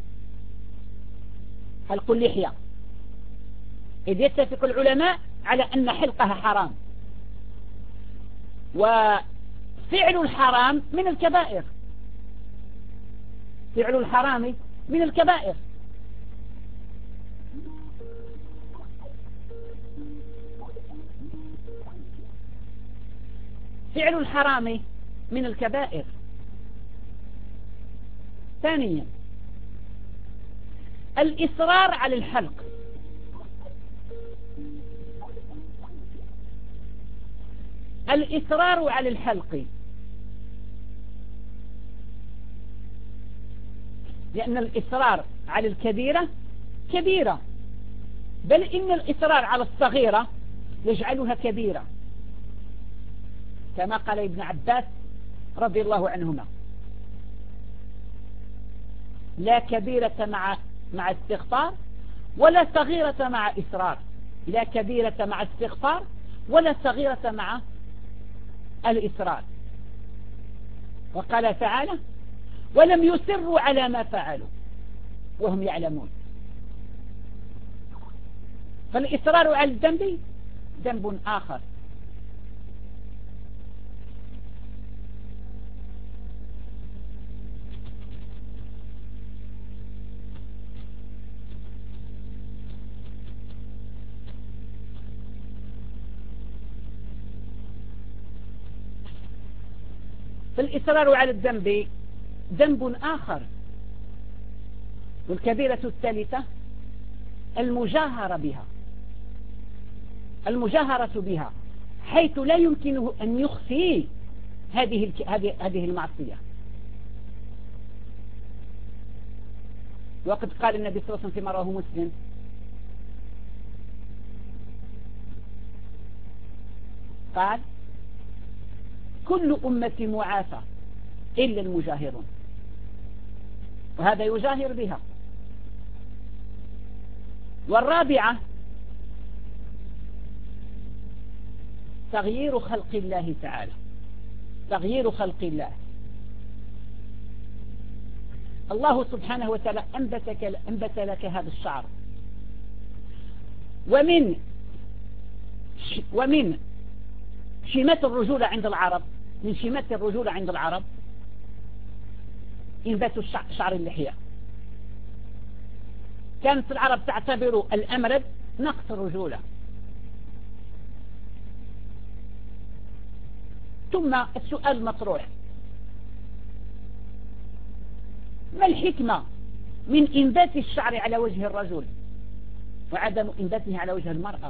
حلق اللحية، إذ يتفق العلماء على أن حلقها حرام، وفعل الحرام من الكبائر، فعل الحرام من الكبائر. فعل الحرام من الكبائر. ثانيا الإصرار على الحلق، الإصرار على الحلق، لأن الإصرار على الكبيرة كبيرة، بل إن الإصرار على الصغيرة يجعلها كبيرة، كما قال ابن عباس رضي الله عنهما: لا كبيرة مع استغفار ولا صغيرة مع إصرار، لا كبيرة مع استغفار ولا صغيرة مع الإصرار. وقال تعالى: ولم يصروا على ما فعلوا وهم يعلمون. فالإصرار على الذنب ذنب آخر. فالإصرار على الذنب ذنب آخر. والكبيرة الثالثة المجاهرة بها، المجاهرة بها حيث لا يمكنه أن يخفي هذه المعصية. وقد قال النبي صلى الله عليه وسلم فيما رواه مسلم: قال: كل أمتي معافى إلا المجاهرون. وهذا يجاهر بها. والرابعة تغيير خلق الله تعالى، تغيير خلق الله. الله سبحانه وتعالى أنبت لك هذا الشعر، ومن شيمات الرجولة عند العرب، من شيمات الرجولة عند العرب إنبات شعر اللحية. كانت العرب تعتبر الأمرد نقص الرجولة. ثم السؤال المطروح: ما الحكمة من إنبات الشعر على وجه الرجل وعدم إنباته على وجه المرأة؟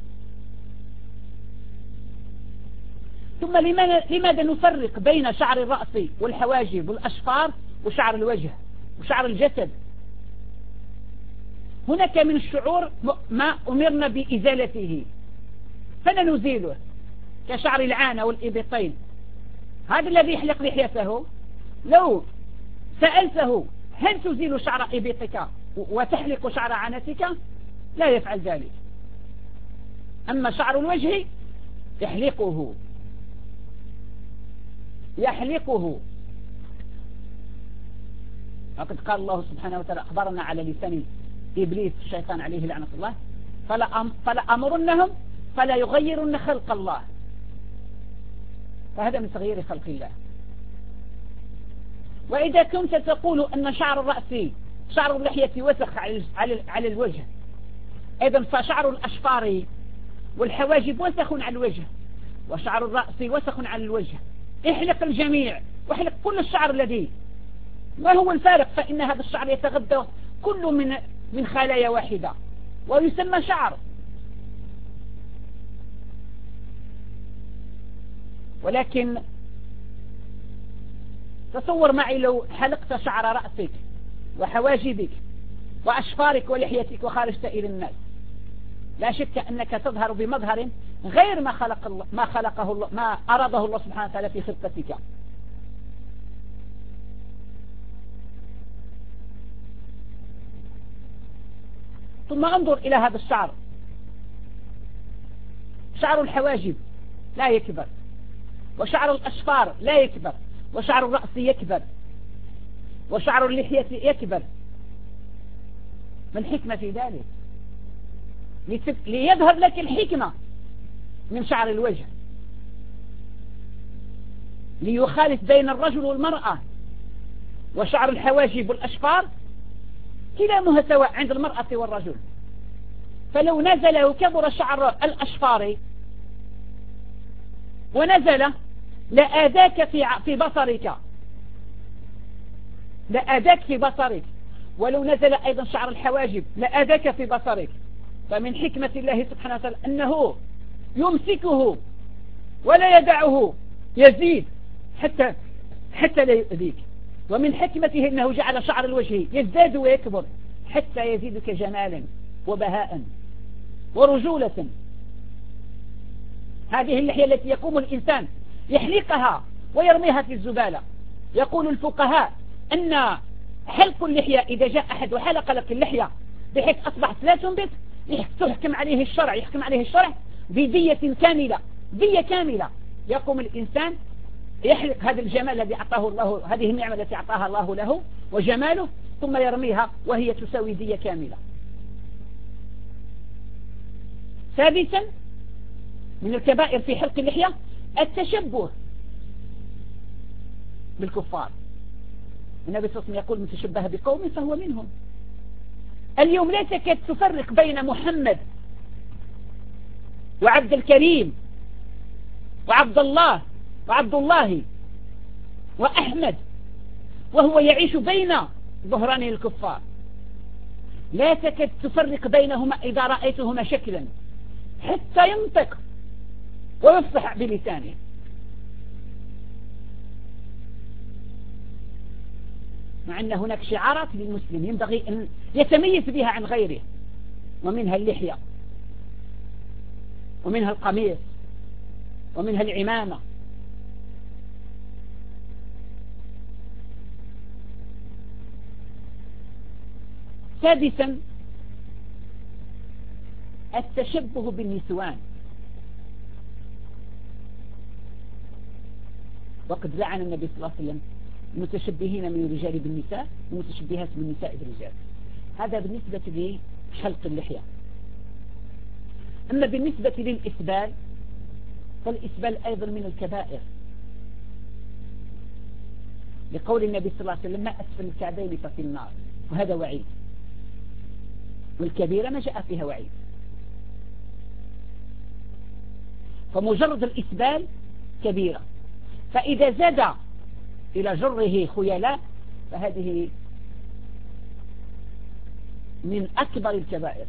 ثم لماذا نفرق بين شعر الرأس والحواجب والأشفار وشعر الوجه وشعر الجسد؟ هناك من الشعور ما أمرنا بإزالته فلا نزيله، كشعر العانة والإبطين. هذا الذي يحلق لحيته لو سألته: هل تزيل شعر إبطك وتحلق شعر عانتك؟ لا يفعل ذلك. أما شعر الوجه يحلقه، وقد قال الله سبحانه وتعالى: أخبرنا على لسان إبليس الشيطان عليه لعنة الله: فلا أمرنهم فلا يغيرن خلق الله. فهذا من تغيير خلق الله. وإذا كنت تقول أن شعر الرأس، شعر اللحية وسخ على الوجه، إذن فشعر الأشفار والحواجب وسخ على الوجه، وشعر الرأس وسخ على الوجه. احلق الجميع واحلق كل الشعر الذي، ما هو الفارق؟ فإن هذا الشعر يتغذى كل من خلايا واحدة ويسمى شعر. ولكن تصور معي لو حلقت شعر رأسك وحواجبك وأشفارك ولحيتك وخارجت إلى الناس. لا شك أنك تظهر بمظهر غير ما أراده الله سبحانه وتعالى في خلقتك. ثم انظر إلى هذا الشعر، شعر الحواجب لا يكبر، وشعر الأشفار لا يكبر، وشعر الرأس يكبر، وشعر اللحية يكبر. ما الحكمة في ذلك؟ ليظهر لك الحكمة من شعر الوجه، ليخالف بين الرجل والمرأة. وشعر الحواجب والأشفار كلاهما سواء عند المرأة والرجل، فلو نزل وكبر شعر الأشفار ونزل لآذاك في بصرك، لآذاك في بصرك، ولو نزل أيضا شعر الحواجب لآذاك في بصرك. فمن حكمة الله سبحانه وتعالى أنه يمسكه ولا يدعه يزيد حتى لا يؤذيك. ومن حكمته أنه جعل شعر الوجه يزداد ويكبر حتى يزيدك جمالا وبهاء ورجولة. هذه اللحية التي يقوم الإنسان يحلقها ويرميها في الزبالة. يقول الفقهاء أن حلق اللحية إذا جاء أحد وحلق لك اللحية بحيث أصبحت لا تنبت، يحكم عليه الشرع بدية كاملة، دية كاملة. يقوم الإنسان يحلق هذا الجمال الذي أعطاه الله، هذه النعمة التي أعطاها الله له وجماله، ثم يرميها وهي تساوي دية كاملة. ثالثا من الكبائر في حلق اللحية التشبه بالكفار. النبي صلى الله عليه وسلم يقول من تشبه بقوم فهو منهم. اليوم لا تكاد تفرق بين محمد وعبد الكريم وعبد الله وأحمد وهو يعيش بين ظهراني الكفار. لا تكاد تفرق بينهما إذا رأيتهما شكلا حتى ينطق ويفصح بلسانه. مع أن هناك شعارات للمسلم ينبغي أن يتميز بها عن غيره، ومنها اللحية، ومنها القميص، ومنها العمامة. سادسا التشبه بالنسوان. وقد لعن النبي صلى الله عليه وسلم المتشبهين من الرجال بالنساء والمتشبهات بالنساء بالرجال. هذا بالنسبة لحلق اللحية. أما بالنسبة للإسبال فالإسبال أيضا من الكبائر، لقول النبي صلى الله عليه وسلم ما أسفل الكعبين ففي النار، وهذا وعيد، والكبيرة ما جاء فيها وعيد. فمجرد الإسبال كبيرة، فإذا زاد إلى جره خيلاء فهذه من أكبر الكبائر،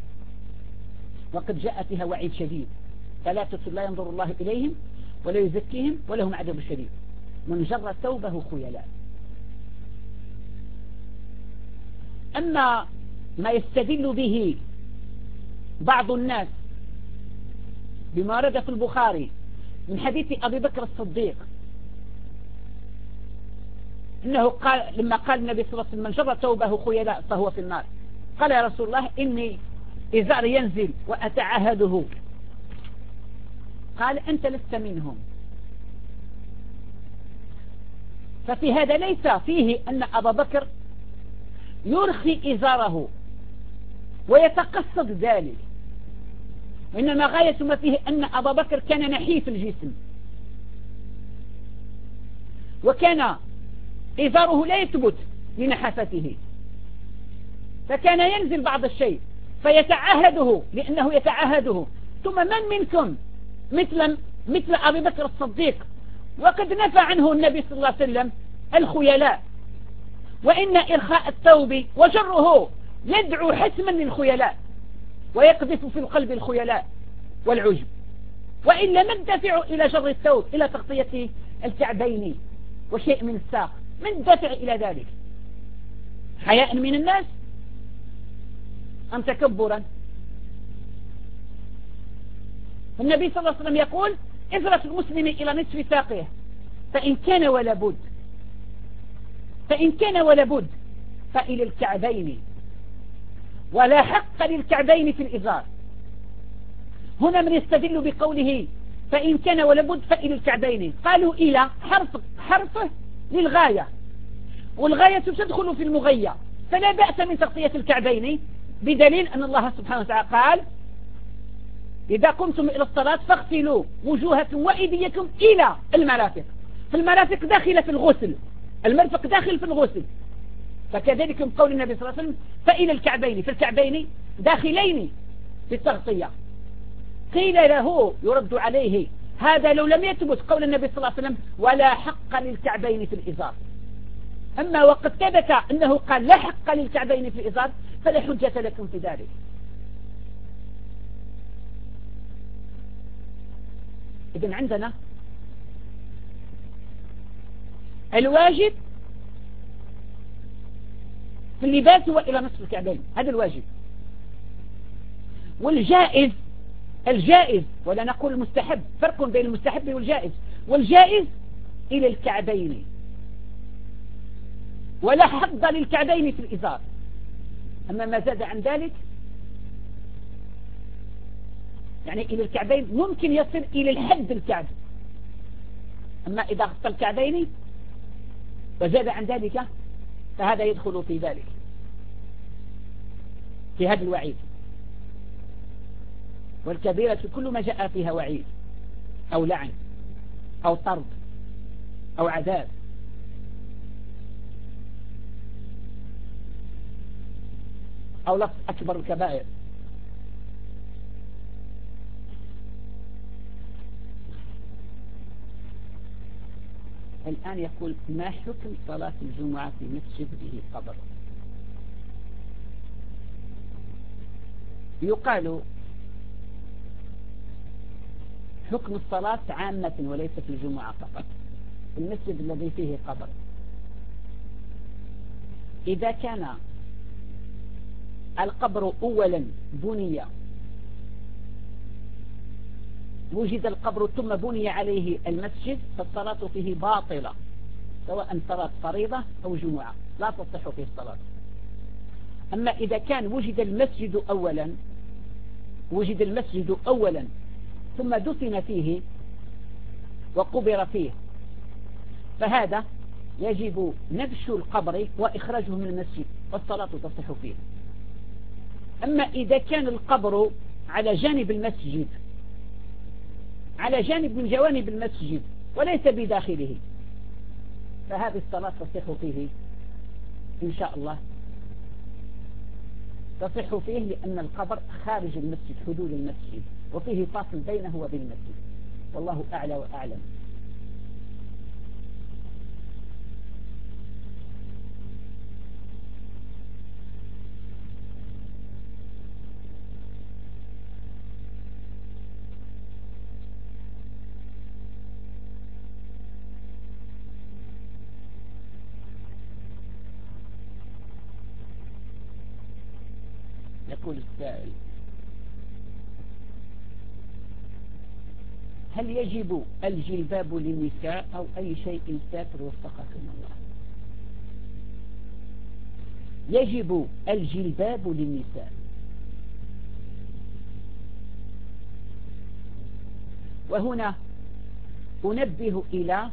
وقد جاء فيها وعيد شديد. ثلاثة لا ينظر الله إليهم ولا يزكيهم ولهم عذاب شديد من جر ثوبه خيلاء. أما ما يستدل به بعض الناس بما ورد في البخاري من حديث أبي بكر الصديق إنه قال لما قال النبي صلى الله عليه وسلم من جر ثوبه خيلاء فهو في النار، قال يا رسول الله إني إزاري ينزل وأتعهده، قال أنت لست منهم. ففي هذا ليس فيه أن أبا بكر يرخي إزاره ويتقصد ذلك، وإنما غاية ما فيه أن أبا بكر كان نحيف الجسم، وكان إزاره لا يثبت لنحافته، فكان ينزل بعض الشيء لأنه يتعهده. ثم من منكم مثل أبي بكر الصديق، وقد نفى عنه النبي صلى الله عليه وسلم الخيلاء، وإن إرخاء الثوب وجره يدعو حتما للخيلاء ويقذف في القلب الخيلاء والعجب، وإلا ما الدافع إلى جر الثوب إلى تغطية الكعبين وشيء من الساق؟ من الدافع إلى ذلك؟ حياء من الناس أم تكبرا؟ النبي صلى الله عليه وسلم يقول إزرة المسلم إلى نصف ساقه فإن كان ولا بد فإلى الكعبين، ولا حق للكعبين في الإزار. هنا من يستدل بقوله فإن كان ولا بد فإلى الكعبين، قالوا إلى حرفه للغاية، والغاية تدخل في المغية، فلا بأس من تغطية الكعبين، بدليل أن الله سبحانه وتعالى قال إذا قمتم إلى الصلاة فاغسلوا وجوهكم وأيديكم إلى المرافق، فالمرافق داخلة في الغسل، المرفق داخل في الغسل. فكذلك قول النبي صلى الله عليه وسلم فإلى الكعبين، فالكعبين داخلين في التغطية. قيل له يرد عليه هذا لو لم يثبت قول النبي صلى الله عليه وسلم ولا حق للكعبين في الإزار، أما وقد ثبت أنه قال لا حق للكعبين في الإزار فلا حجة لكم في ذلك. إذن عندنا الواجب في اللباس هو إلى نصف الكعبين، هذا الواجب. والجائز، الجائز ولا نقول المستحب، فرق بين المستحب والجائز، والجائز إلى الكعبين، ولا حظ للكعبين في الإزار. أما ما زاد عن ذلك يعني إلى الكعبين ممكن يصل إلى الحد الكعب، أما إذا غطى الكعبين وزاد عن ذلك فهذا يدخل في ذلك، في هذا الوعيد. والكبيرة كل ما جاء فيها وعيد أو لعن أو طرد أو عذاب. أو لفظ أكبر الكبائر. الآن يقول ما حكم صلاة الجمعة في مسجد به قبر؟ يقال حكم الصلاة عامة وليس في الجمعة فقط، المسجد الذي فيه قبر. إذا كان القبر أولا بني، وجد القبر ثم بني عليه المسجد، فالصلاة فيه باطلة، سواء صلاة فريضة أو جمعة لا تصح فيه الصلاة. أما إذا كان وجد المسجد أولا ثم دفن فيه وقبر فيه، فهذا يجب نبش القبر وإخراجه من المسجد والصلاة تصح فيه. أما إذا كان القبر على جانب المسجد، على جانب من جوانب المسجد وليس بداخله، فهذه الصلاة تصح فيه إن شاء الله، تصح فيه لأن القبر خارج المسجد، حدود المسجد، وفيه فاصل بينه وبين المسجد، والله أعلى وأعلم. يقول السائل هل يجب الجلباب للنساء أو أي شيء ساتر وفقكم الله؟ يجب الجلباب للنساء، وهنا أنبه إلى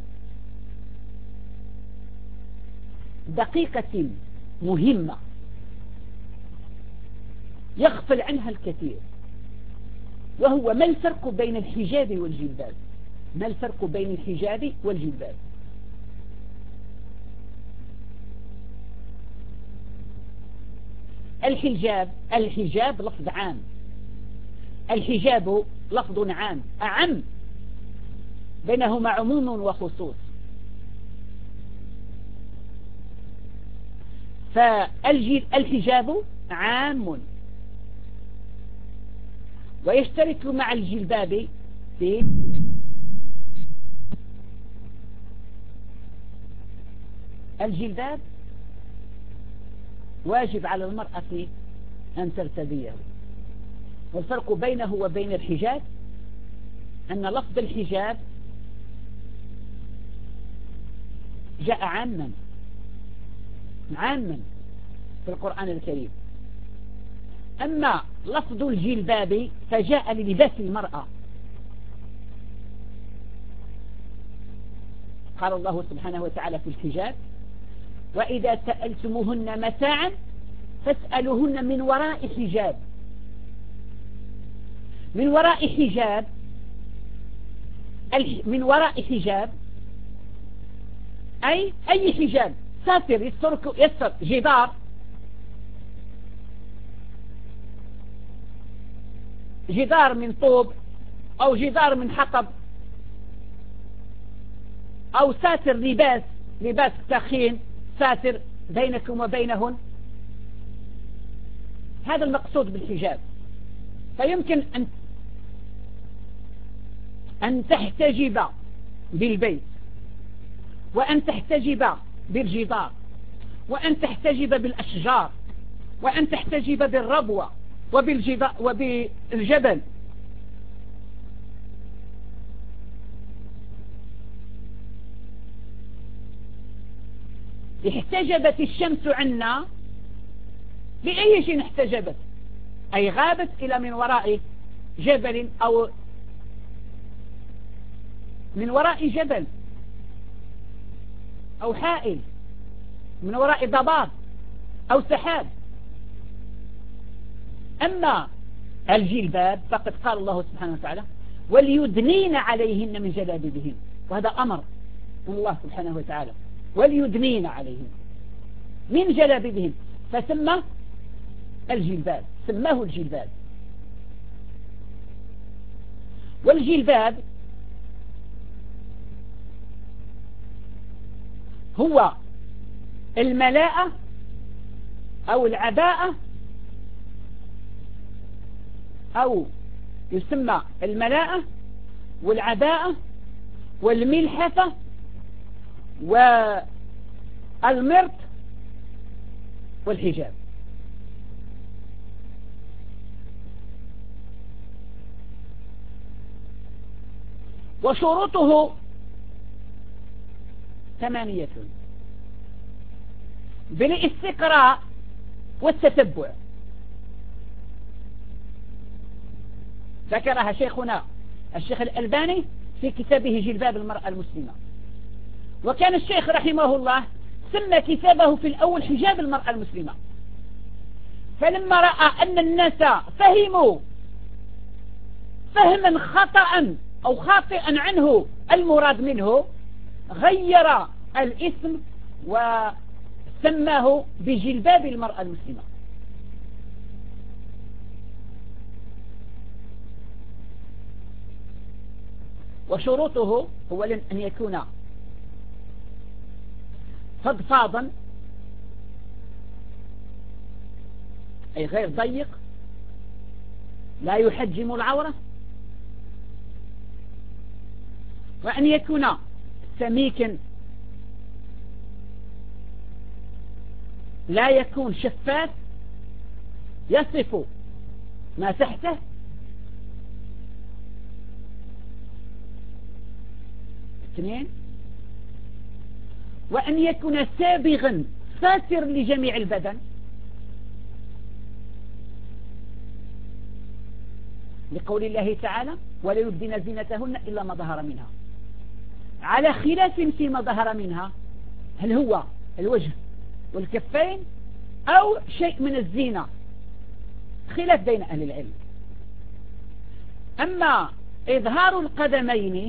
دقيقة مهمة يغفل عنها الكثير، وهو ما الفرق بين الحجاب والجلباب؟ ما الفرق بين الحجاب والجلباب؟ الحجاب لفظ عام، الحجاب لفظ عام أعم، بينهما عموم وخصوص. فالحجاب عام ويشترك مع الجلباب في الجلباب واجب على المرأة أن ترتديه. والفرق بينه وبين الحجاب أن لفظ الحجاب جاء عاما في القرآن الكريم، أما لفظ الجلباب فجاء للباس المرأة. قال الله سبحانه وتعالى في الحجاب: وإذا سألتموهن متاعا فاسألوهن من وراء حجاب. من وراء حجاب، من وراء حجاب أي حجاب ساتر يستر جدار من طوب أو جدار من حطب، أو ساتر لباس تخين ساتر بينكم وبينهن. هذا المقصود بالحجاب. فيمكن أن تحتجب بالبيت، وأن تحتجب بالجدار، وأن تحتجب بالأشجار، وأن تحتجب بالربوة وبالجبل. احتجبت الشمس عنا بأي شيء احتجبت، أي غابت إلى من وراء جبل أو من وراء جبل أو حائل، من وراء ضباب أو سحاب. أما الجلباب فقد قال الله سبحانه وتعالى: وليدنين عليهن من جلابيبهن، وهذا أمر من الله سبحانه وتعالى، وليدنين عليهن من جلابيبهن، فسمى الجلباب، سماه الجلباب. والجلباب هو الملاءة أو العباءة، أو يسمى الملاءة والعباءة والملحفة والمرط والحجاب. وشروطه 8 بالاستقراء والتتبع، ذكرها شيخنا الشيخ الألباني في كتابه جلباب المرأة المسلمة. وكان الشيخ رحمه الله سمى كتابه في الأول حجاب المرأة المسلمة، فلما رأى أن الناس فهموا فهما خطأ أو خاطئا عنه المراد منه، غير الاسم وسماه بجلباب المرأة المسلمة. وشروطه هو أن يكون فضفاضا أي غير ضيق، لا يحجم العورة، وأن يكون سميكا، لا يكون شفاف يصف ما تحته. 2 وأن يكون سابغا ساتر لجميع البدن، لقول الله تعالى: ولا يبدين زينتهن إلا ما ظهر منها، على خلاف فيما ظهر منها، هل هو الوجه والكفين أو شيء من الزينة، خلاف بين أهل العلم. أما إظهار القدمين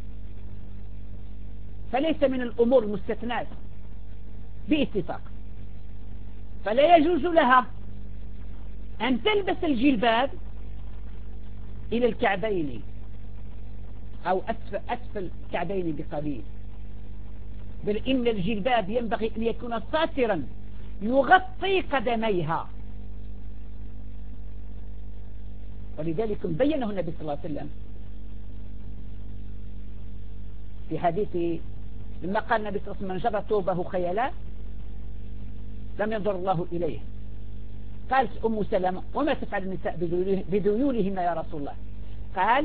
فليس من الأمور المستثنات باتفاق، فلا يجوز لها أن تلبس الجلباب إلى الكعبين أو أسفل الكعبين بقليل، بل إن الجلباب ينبغي أن يكون ساترا يغطي قدميها. ولذلك بينه النبي صلى الله عليه وسلم في حديث لما قال النبي صلى الله عليه وسلم: من جر ثوبه خيلاء لم ينظر الله إليه، قالت أم سلمة وما تفعل النساء بذيولهن يا رسول الله؟ قال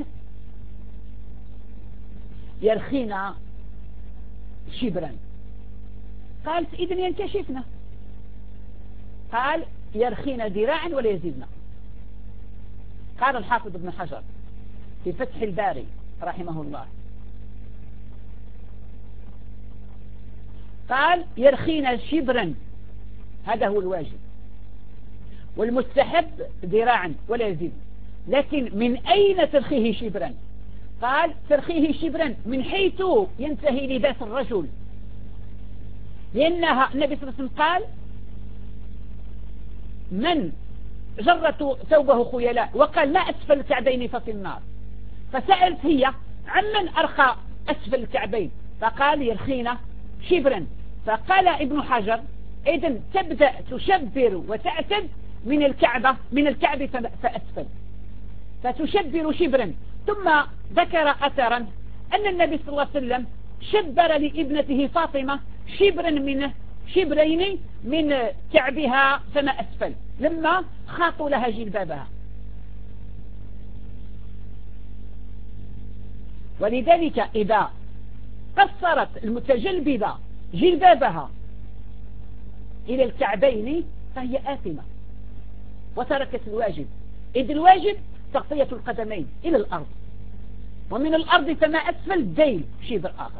يرخين شبرا. قالت إذن ينكشفنا. قال يرخين ذراعا ولا يزيدنا. قال الحافظ ابن حجر في فتح الباري رحمه الله قال يرخين شبرا، هذا هو الواجب، والمستحب ذراعا ولا يزيد. لكن من أين ترخيه شبرا؟ قال ترخيه شبرا من حيث ينتهي لباس الرجل، لأنها النبي صلى الله عليه وسلم قال من جرت ثوبه خيلاء وقال لا أسفل الكعبين ففي النار. فسألت هي عمن أرخى أسفل الكعبين؟ فقال يرخين شبرا. فقال ابن حجر إذن تبدأ تشبر وتأتد من الكعب فأسفل، فتشبر شبرا. ثم ذكر أثرا أن النبي صلى الله عليه وسلم شبر لابنته فاطمة شبرين من كعبها فما أسفل لما خاطوا لها جلبابها. ولذلك إذا قصرت المتجلببة جلبابها إلى الكعبين فهي آثمة وتركت الواجب، إذ الواجب تغطية القدمين إلى الأرض، ومن الأرض فما أسفل ذيل شبر آخر،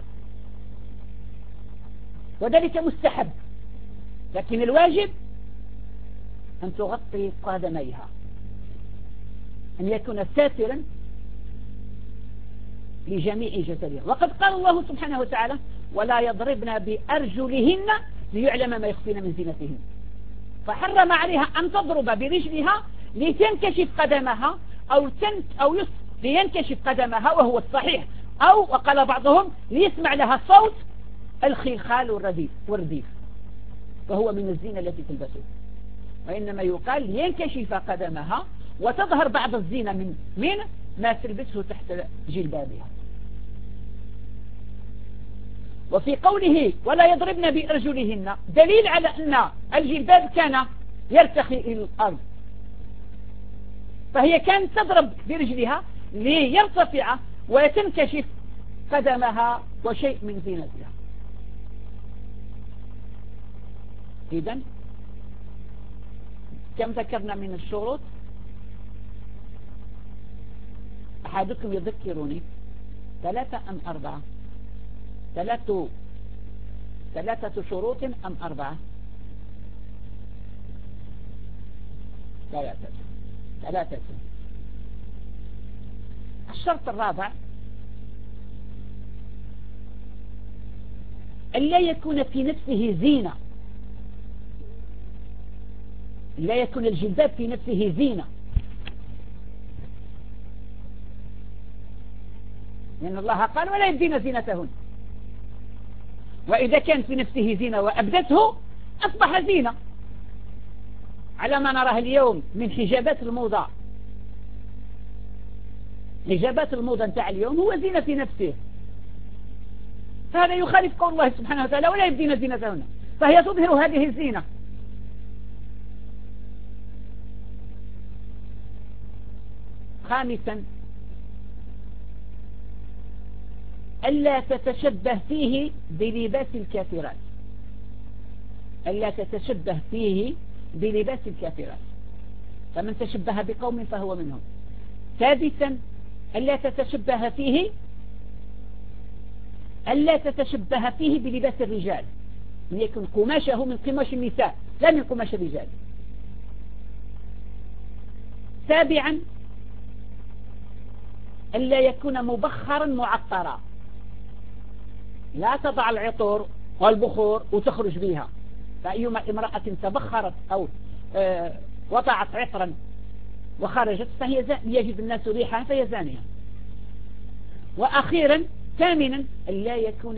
وذلك مستحب. لكن الواجب أن تغطي قدميها، أن يكون ساترا لجميع جسدها. وقد قال الله سبحانه وتعالى ولا يضربن بأرجلهن ليعلم ما يخفين من زينتهن، فحرم عليها أن تضرب برجلها لتنكشف قدمها أو لينكشف قدمها وهو الصحيح، أو وقال بعضهم ليسمع لها صوت الخلخال والرديف، وهو من الزينة التي تلبسه. وإنما يقال لينكشف قدمها وتظهر بعض الزينة من ما تلبسه تحت جلبابها. وفي قوله ولا يضربن بأرجلهن دليل على أن الجلباب كان يرتخي إلى الأرض، فهي كانت تضرب برجلها ليرتفع وتنكشف قدمها وشيء من زينتها. إذن كم ذكرنا من الشروط؟ أحدكم يذكرني 3 أم 4؟ 3 شروط أم 4؟ 3. الشرط الرابع ألا يكون في نفسه زينة، لا يكون الجلباب في نفسه زينة، لأن الله قال ولا يبدين زينتهن. وإذا كان في نفسه زينة وأبدته أصبح زينة، على ما نراه اليوم من حجابات الموضة. حجابات الموضة نتاع اليوم هو زينة في نفسه، فهذا يخالف قول الله سبحانه وتعالى ولا يبدين زينتهن، فهي تظهر هذه الزينة. خامسا ألا تتشبه فيه بلباس الكافرات، ألا تتشبه فيه بلباس الكافرات، فمن تشبه بقوم فهو منهم. سادسا ألا تتشبه فيه بلباس الرجال، أن يكون قماشه من قماش النساء لا من قماش الرجال. سابعا ألا يكون مبخرا معطرا، لا تضع العطور والبخور وتخرج بها، فأيما امرأة تبخرت أو وضعت عطرا وخرجت فهي يجد الناس ريحها فهي زانية. وأخيرا ثامنا ألا يكون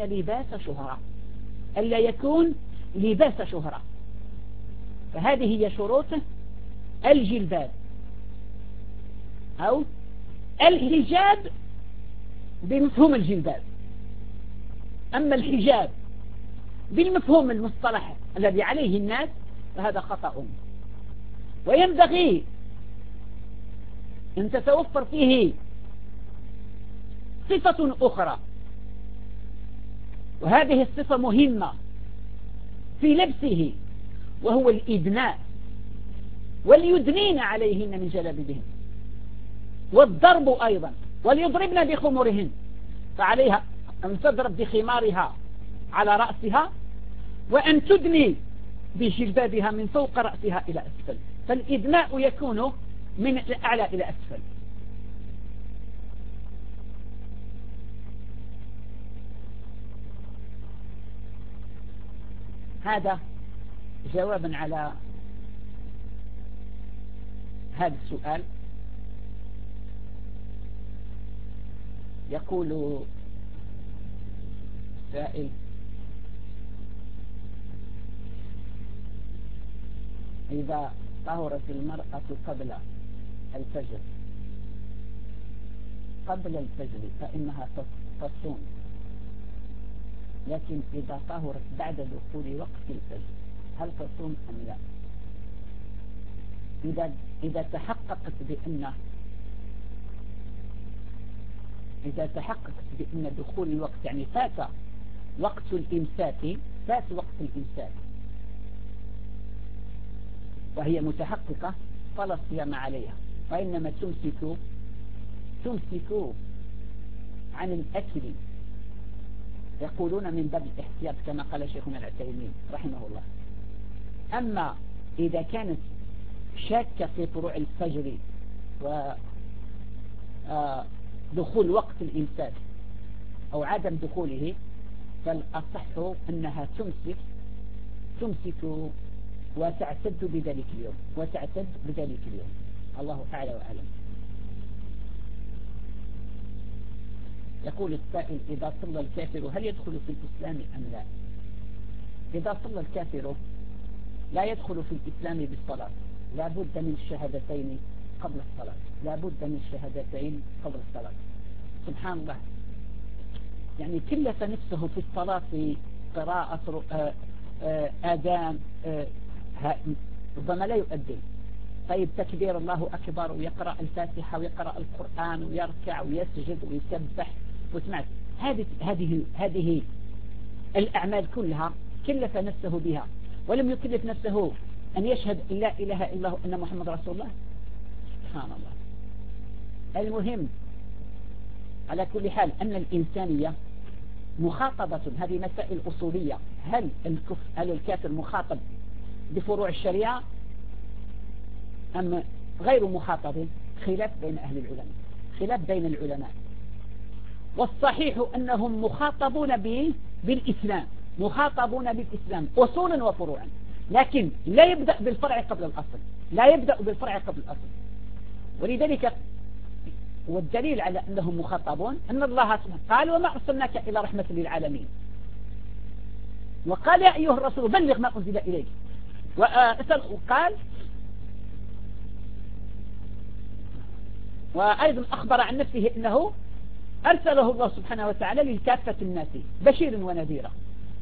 لباس شهرة، فهذه هي شروط الجلباب أو الحجاب بمفهوم الجلباب. أما الحجاب بالمفهوم المصطلح الذي عليه الناس فهذا خطأ، وينبغي أن تتوفر فيه صفة أخرى، وهذه الصفة مهمة في لبسه، وهو الإدناء، وليدنين عليهن من جلابيبهن، والضرب أيضا، وليضربن بخمرهن، فعليها أن تضرب بخمارها على رأسها، وأن تدني بجلبابها من فوق رأسها إلى أسفل، فالإدناء يكون من الأعلى إلى أسفل. هذا جوابا على هذا السؤال. يقول سائل: إذا طهرت المرأة قبل الفجر فإنها تصوم، لكن إذا طهرت بعد دخول وقت الفجر هل تصوم أم لا؟ إذا تحققت بأن دخول الوقت، يعني فات وقت الإمساك وهي متحققة، فلا صيام عليها، وإنما تمسك عن الأكل، يقولون من باب الاحتياط كما قال شيخنا العثيمين رحمه الله. أما إذا كانت شاكة في طلوع الفجر ودخول وقت الإمساك أو عدم دخوله، فالأصح أنها تمسك وتعتد بذلك اليوم. الله أعلى وأعلم. يقول السائل: إذا صلى الكافر هل يدخل في الإسلام أم لا؟ إذا صلى الكافر لا يدخل في الإسلام بالصلاة، لا بد من الشهادتين قبل الصلاة. سبحان الله، يعني كلف نفسه في الصلاة قراءة آذان، ربما لا يؤذن، طيب تكبير الله أكبر، ويقرأ الفاتحة ويقرأ القرآن ويركع ويسجد ويسبح وسمعت هذه الأعمال كلها كلف نفسه بها، ولم يكلف نفسه أن يشهد لا إله إلا الله أن محمد رسول الله. سبحان الله. المهم على كل حال أن الإنسانية مخاطبة، هذه مسائل أصولية، هل الكافر مخاطب بفروع الشريعة أم غير مخاطب؟ خلاف بين العلماء، والصحيح أنهم مخاطبون بالإسلام أصولا وفروعا، لكن لا يبدأ بالفرع قبل الأصل، ولذلك والدليل على أنهم مخاطبون أن الله سبحانه قال: وما أرسلناك إلى رحمة للعالمين، وقال: يا أيها الرسول بلغ ما أنزل إليك، وقال وأيضا أخبر عن نفسه أنه أرسله الله سبحانه وتعالى لكافة الناس بشير ونذيرا.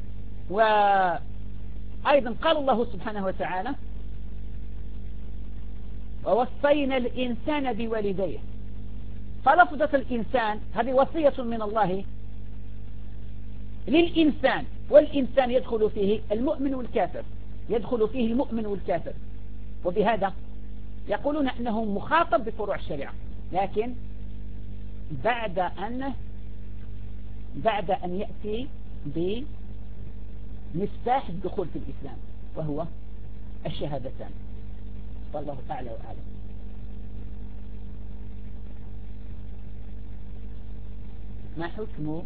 وأيضا قال الله سبحانه وتعالى: ووصينا الإنسان بوالديه، فلفظة الإنسان هذه وصية من الله للإنسان، والإنسان يدخل فيه المؤمن والكافر، وبهذا يقولون أنه مخاطب بفروع الشريعة، لكن بعد أن يأتي بمفتاح الدخول في الإسلام وهو الشهادتان. والله أعلى وأعلم. ما حكم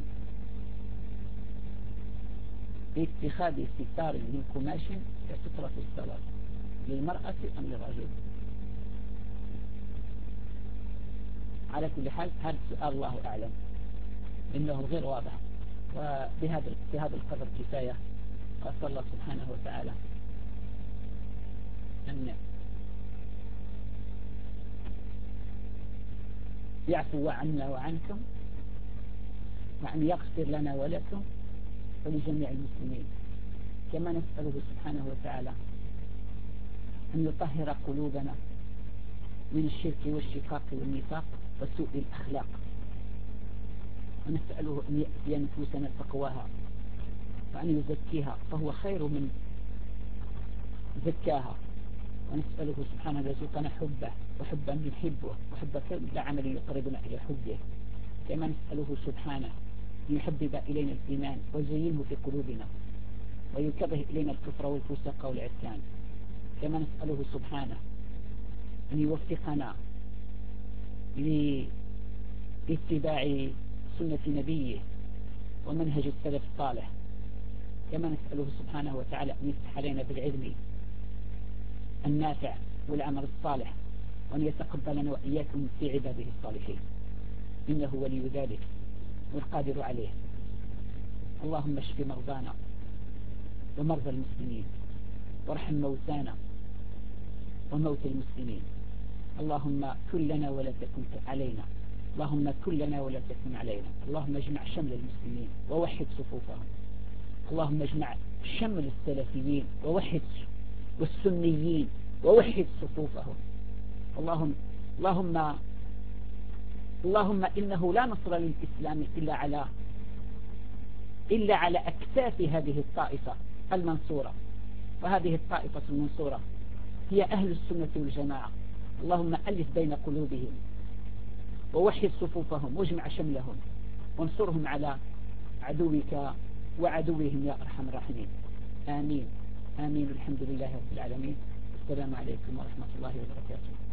اتخاذ ستار من قماش كسترة الصلاة للمرأة أم للرجل؟ على كل حال هذا السؤال الله أعلم إنه غير واضح، وبهذا القدر كفاية، وأسأل الله سبحانه وتعالى أن يعفو عنا وعنكم، وأن يغفر لنا ولكم ولجميع المسلمين، كما نسأله سبحانه وتعالى أن يطهر قلوبنا من الشرك والشقاق والنفاق وسوء الأخلاق، ونسأله أن يأتي نفوسنا تقواها وأن يزكيها فهو خير من زكاها، ونسأله سبحانه أن يرزقنا حبه وحب من يحبه وحب كل عمل يقربنا إلى حبه. كما نسأله سبحانه أن يحبب إلينا الإيمان ويزينه في قلوبنا ويكره إلينا الكفر والفسق والعصيان. كما نسأله سبحانه أن يوفقنا لاتباع سنة نبيه ومنهج السلف الصالح. كما نسأله سبحانه وتعالى أن يفتح علينا بالعلم النافع والعمل الصالح، وأن يتقبلنا وإياكم في عباده الصالحين، إنه ولي ذلك والقادر عليه. اللهم اشف مرضانا ومرضى المسلمين، وارحم موتانا وموت المسلمين. اللهم كن لنا ولا تكن علينا، اللهم كن لنا ولا تكن علينا. اللهم اجمع شمل المسلمين ووحد صفوفهم، اللهم اجمع شمل السلفيين ووحد والسنيين ووحد صفوفهم. اللهم إنه لا نصر للإسلام إلا على أكتاف هذه الطائفة المنصورة، وهذه الطائفة المنصورة هي أهل السنة والجماعة. اللهم ألف بين قلوبهم ووحد صفوفهم واجمع شملهم وانصرهم على عدوك وعدوهم يا أرحم الراحمين. آمين آمين. الحمد لله رب العالمين. السلام عليكم ورحمة الله وبركاته.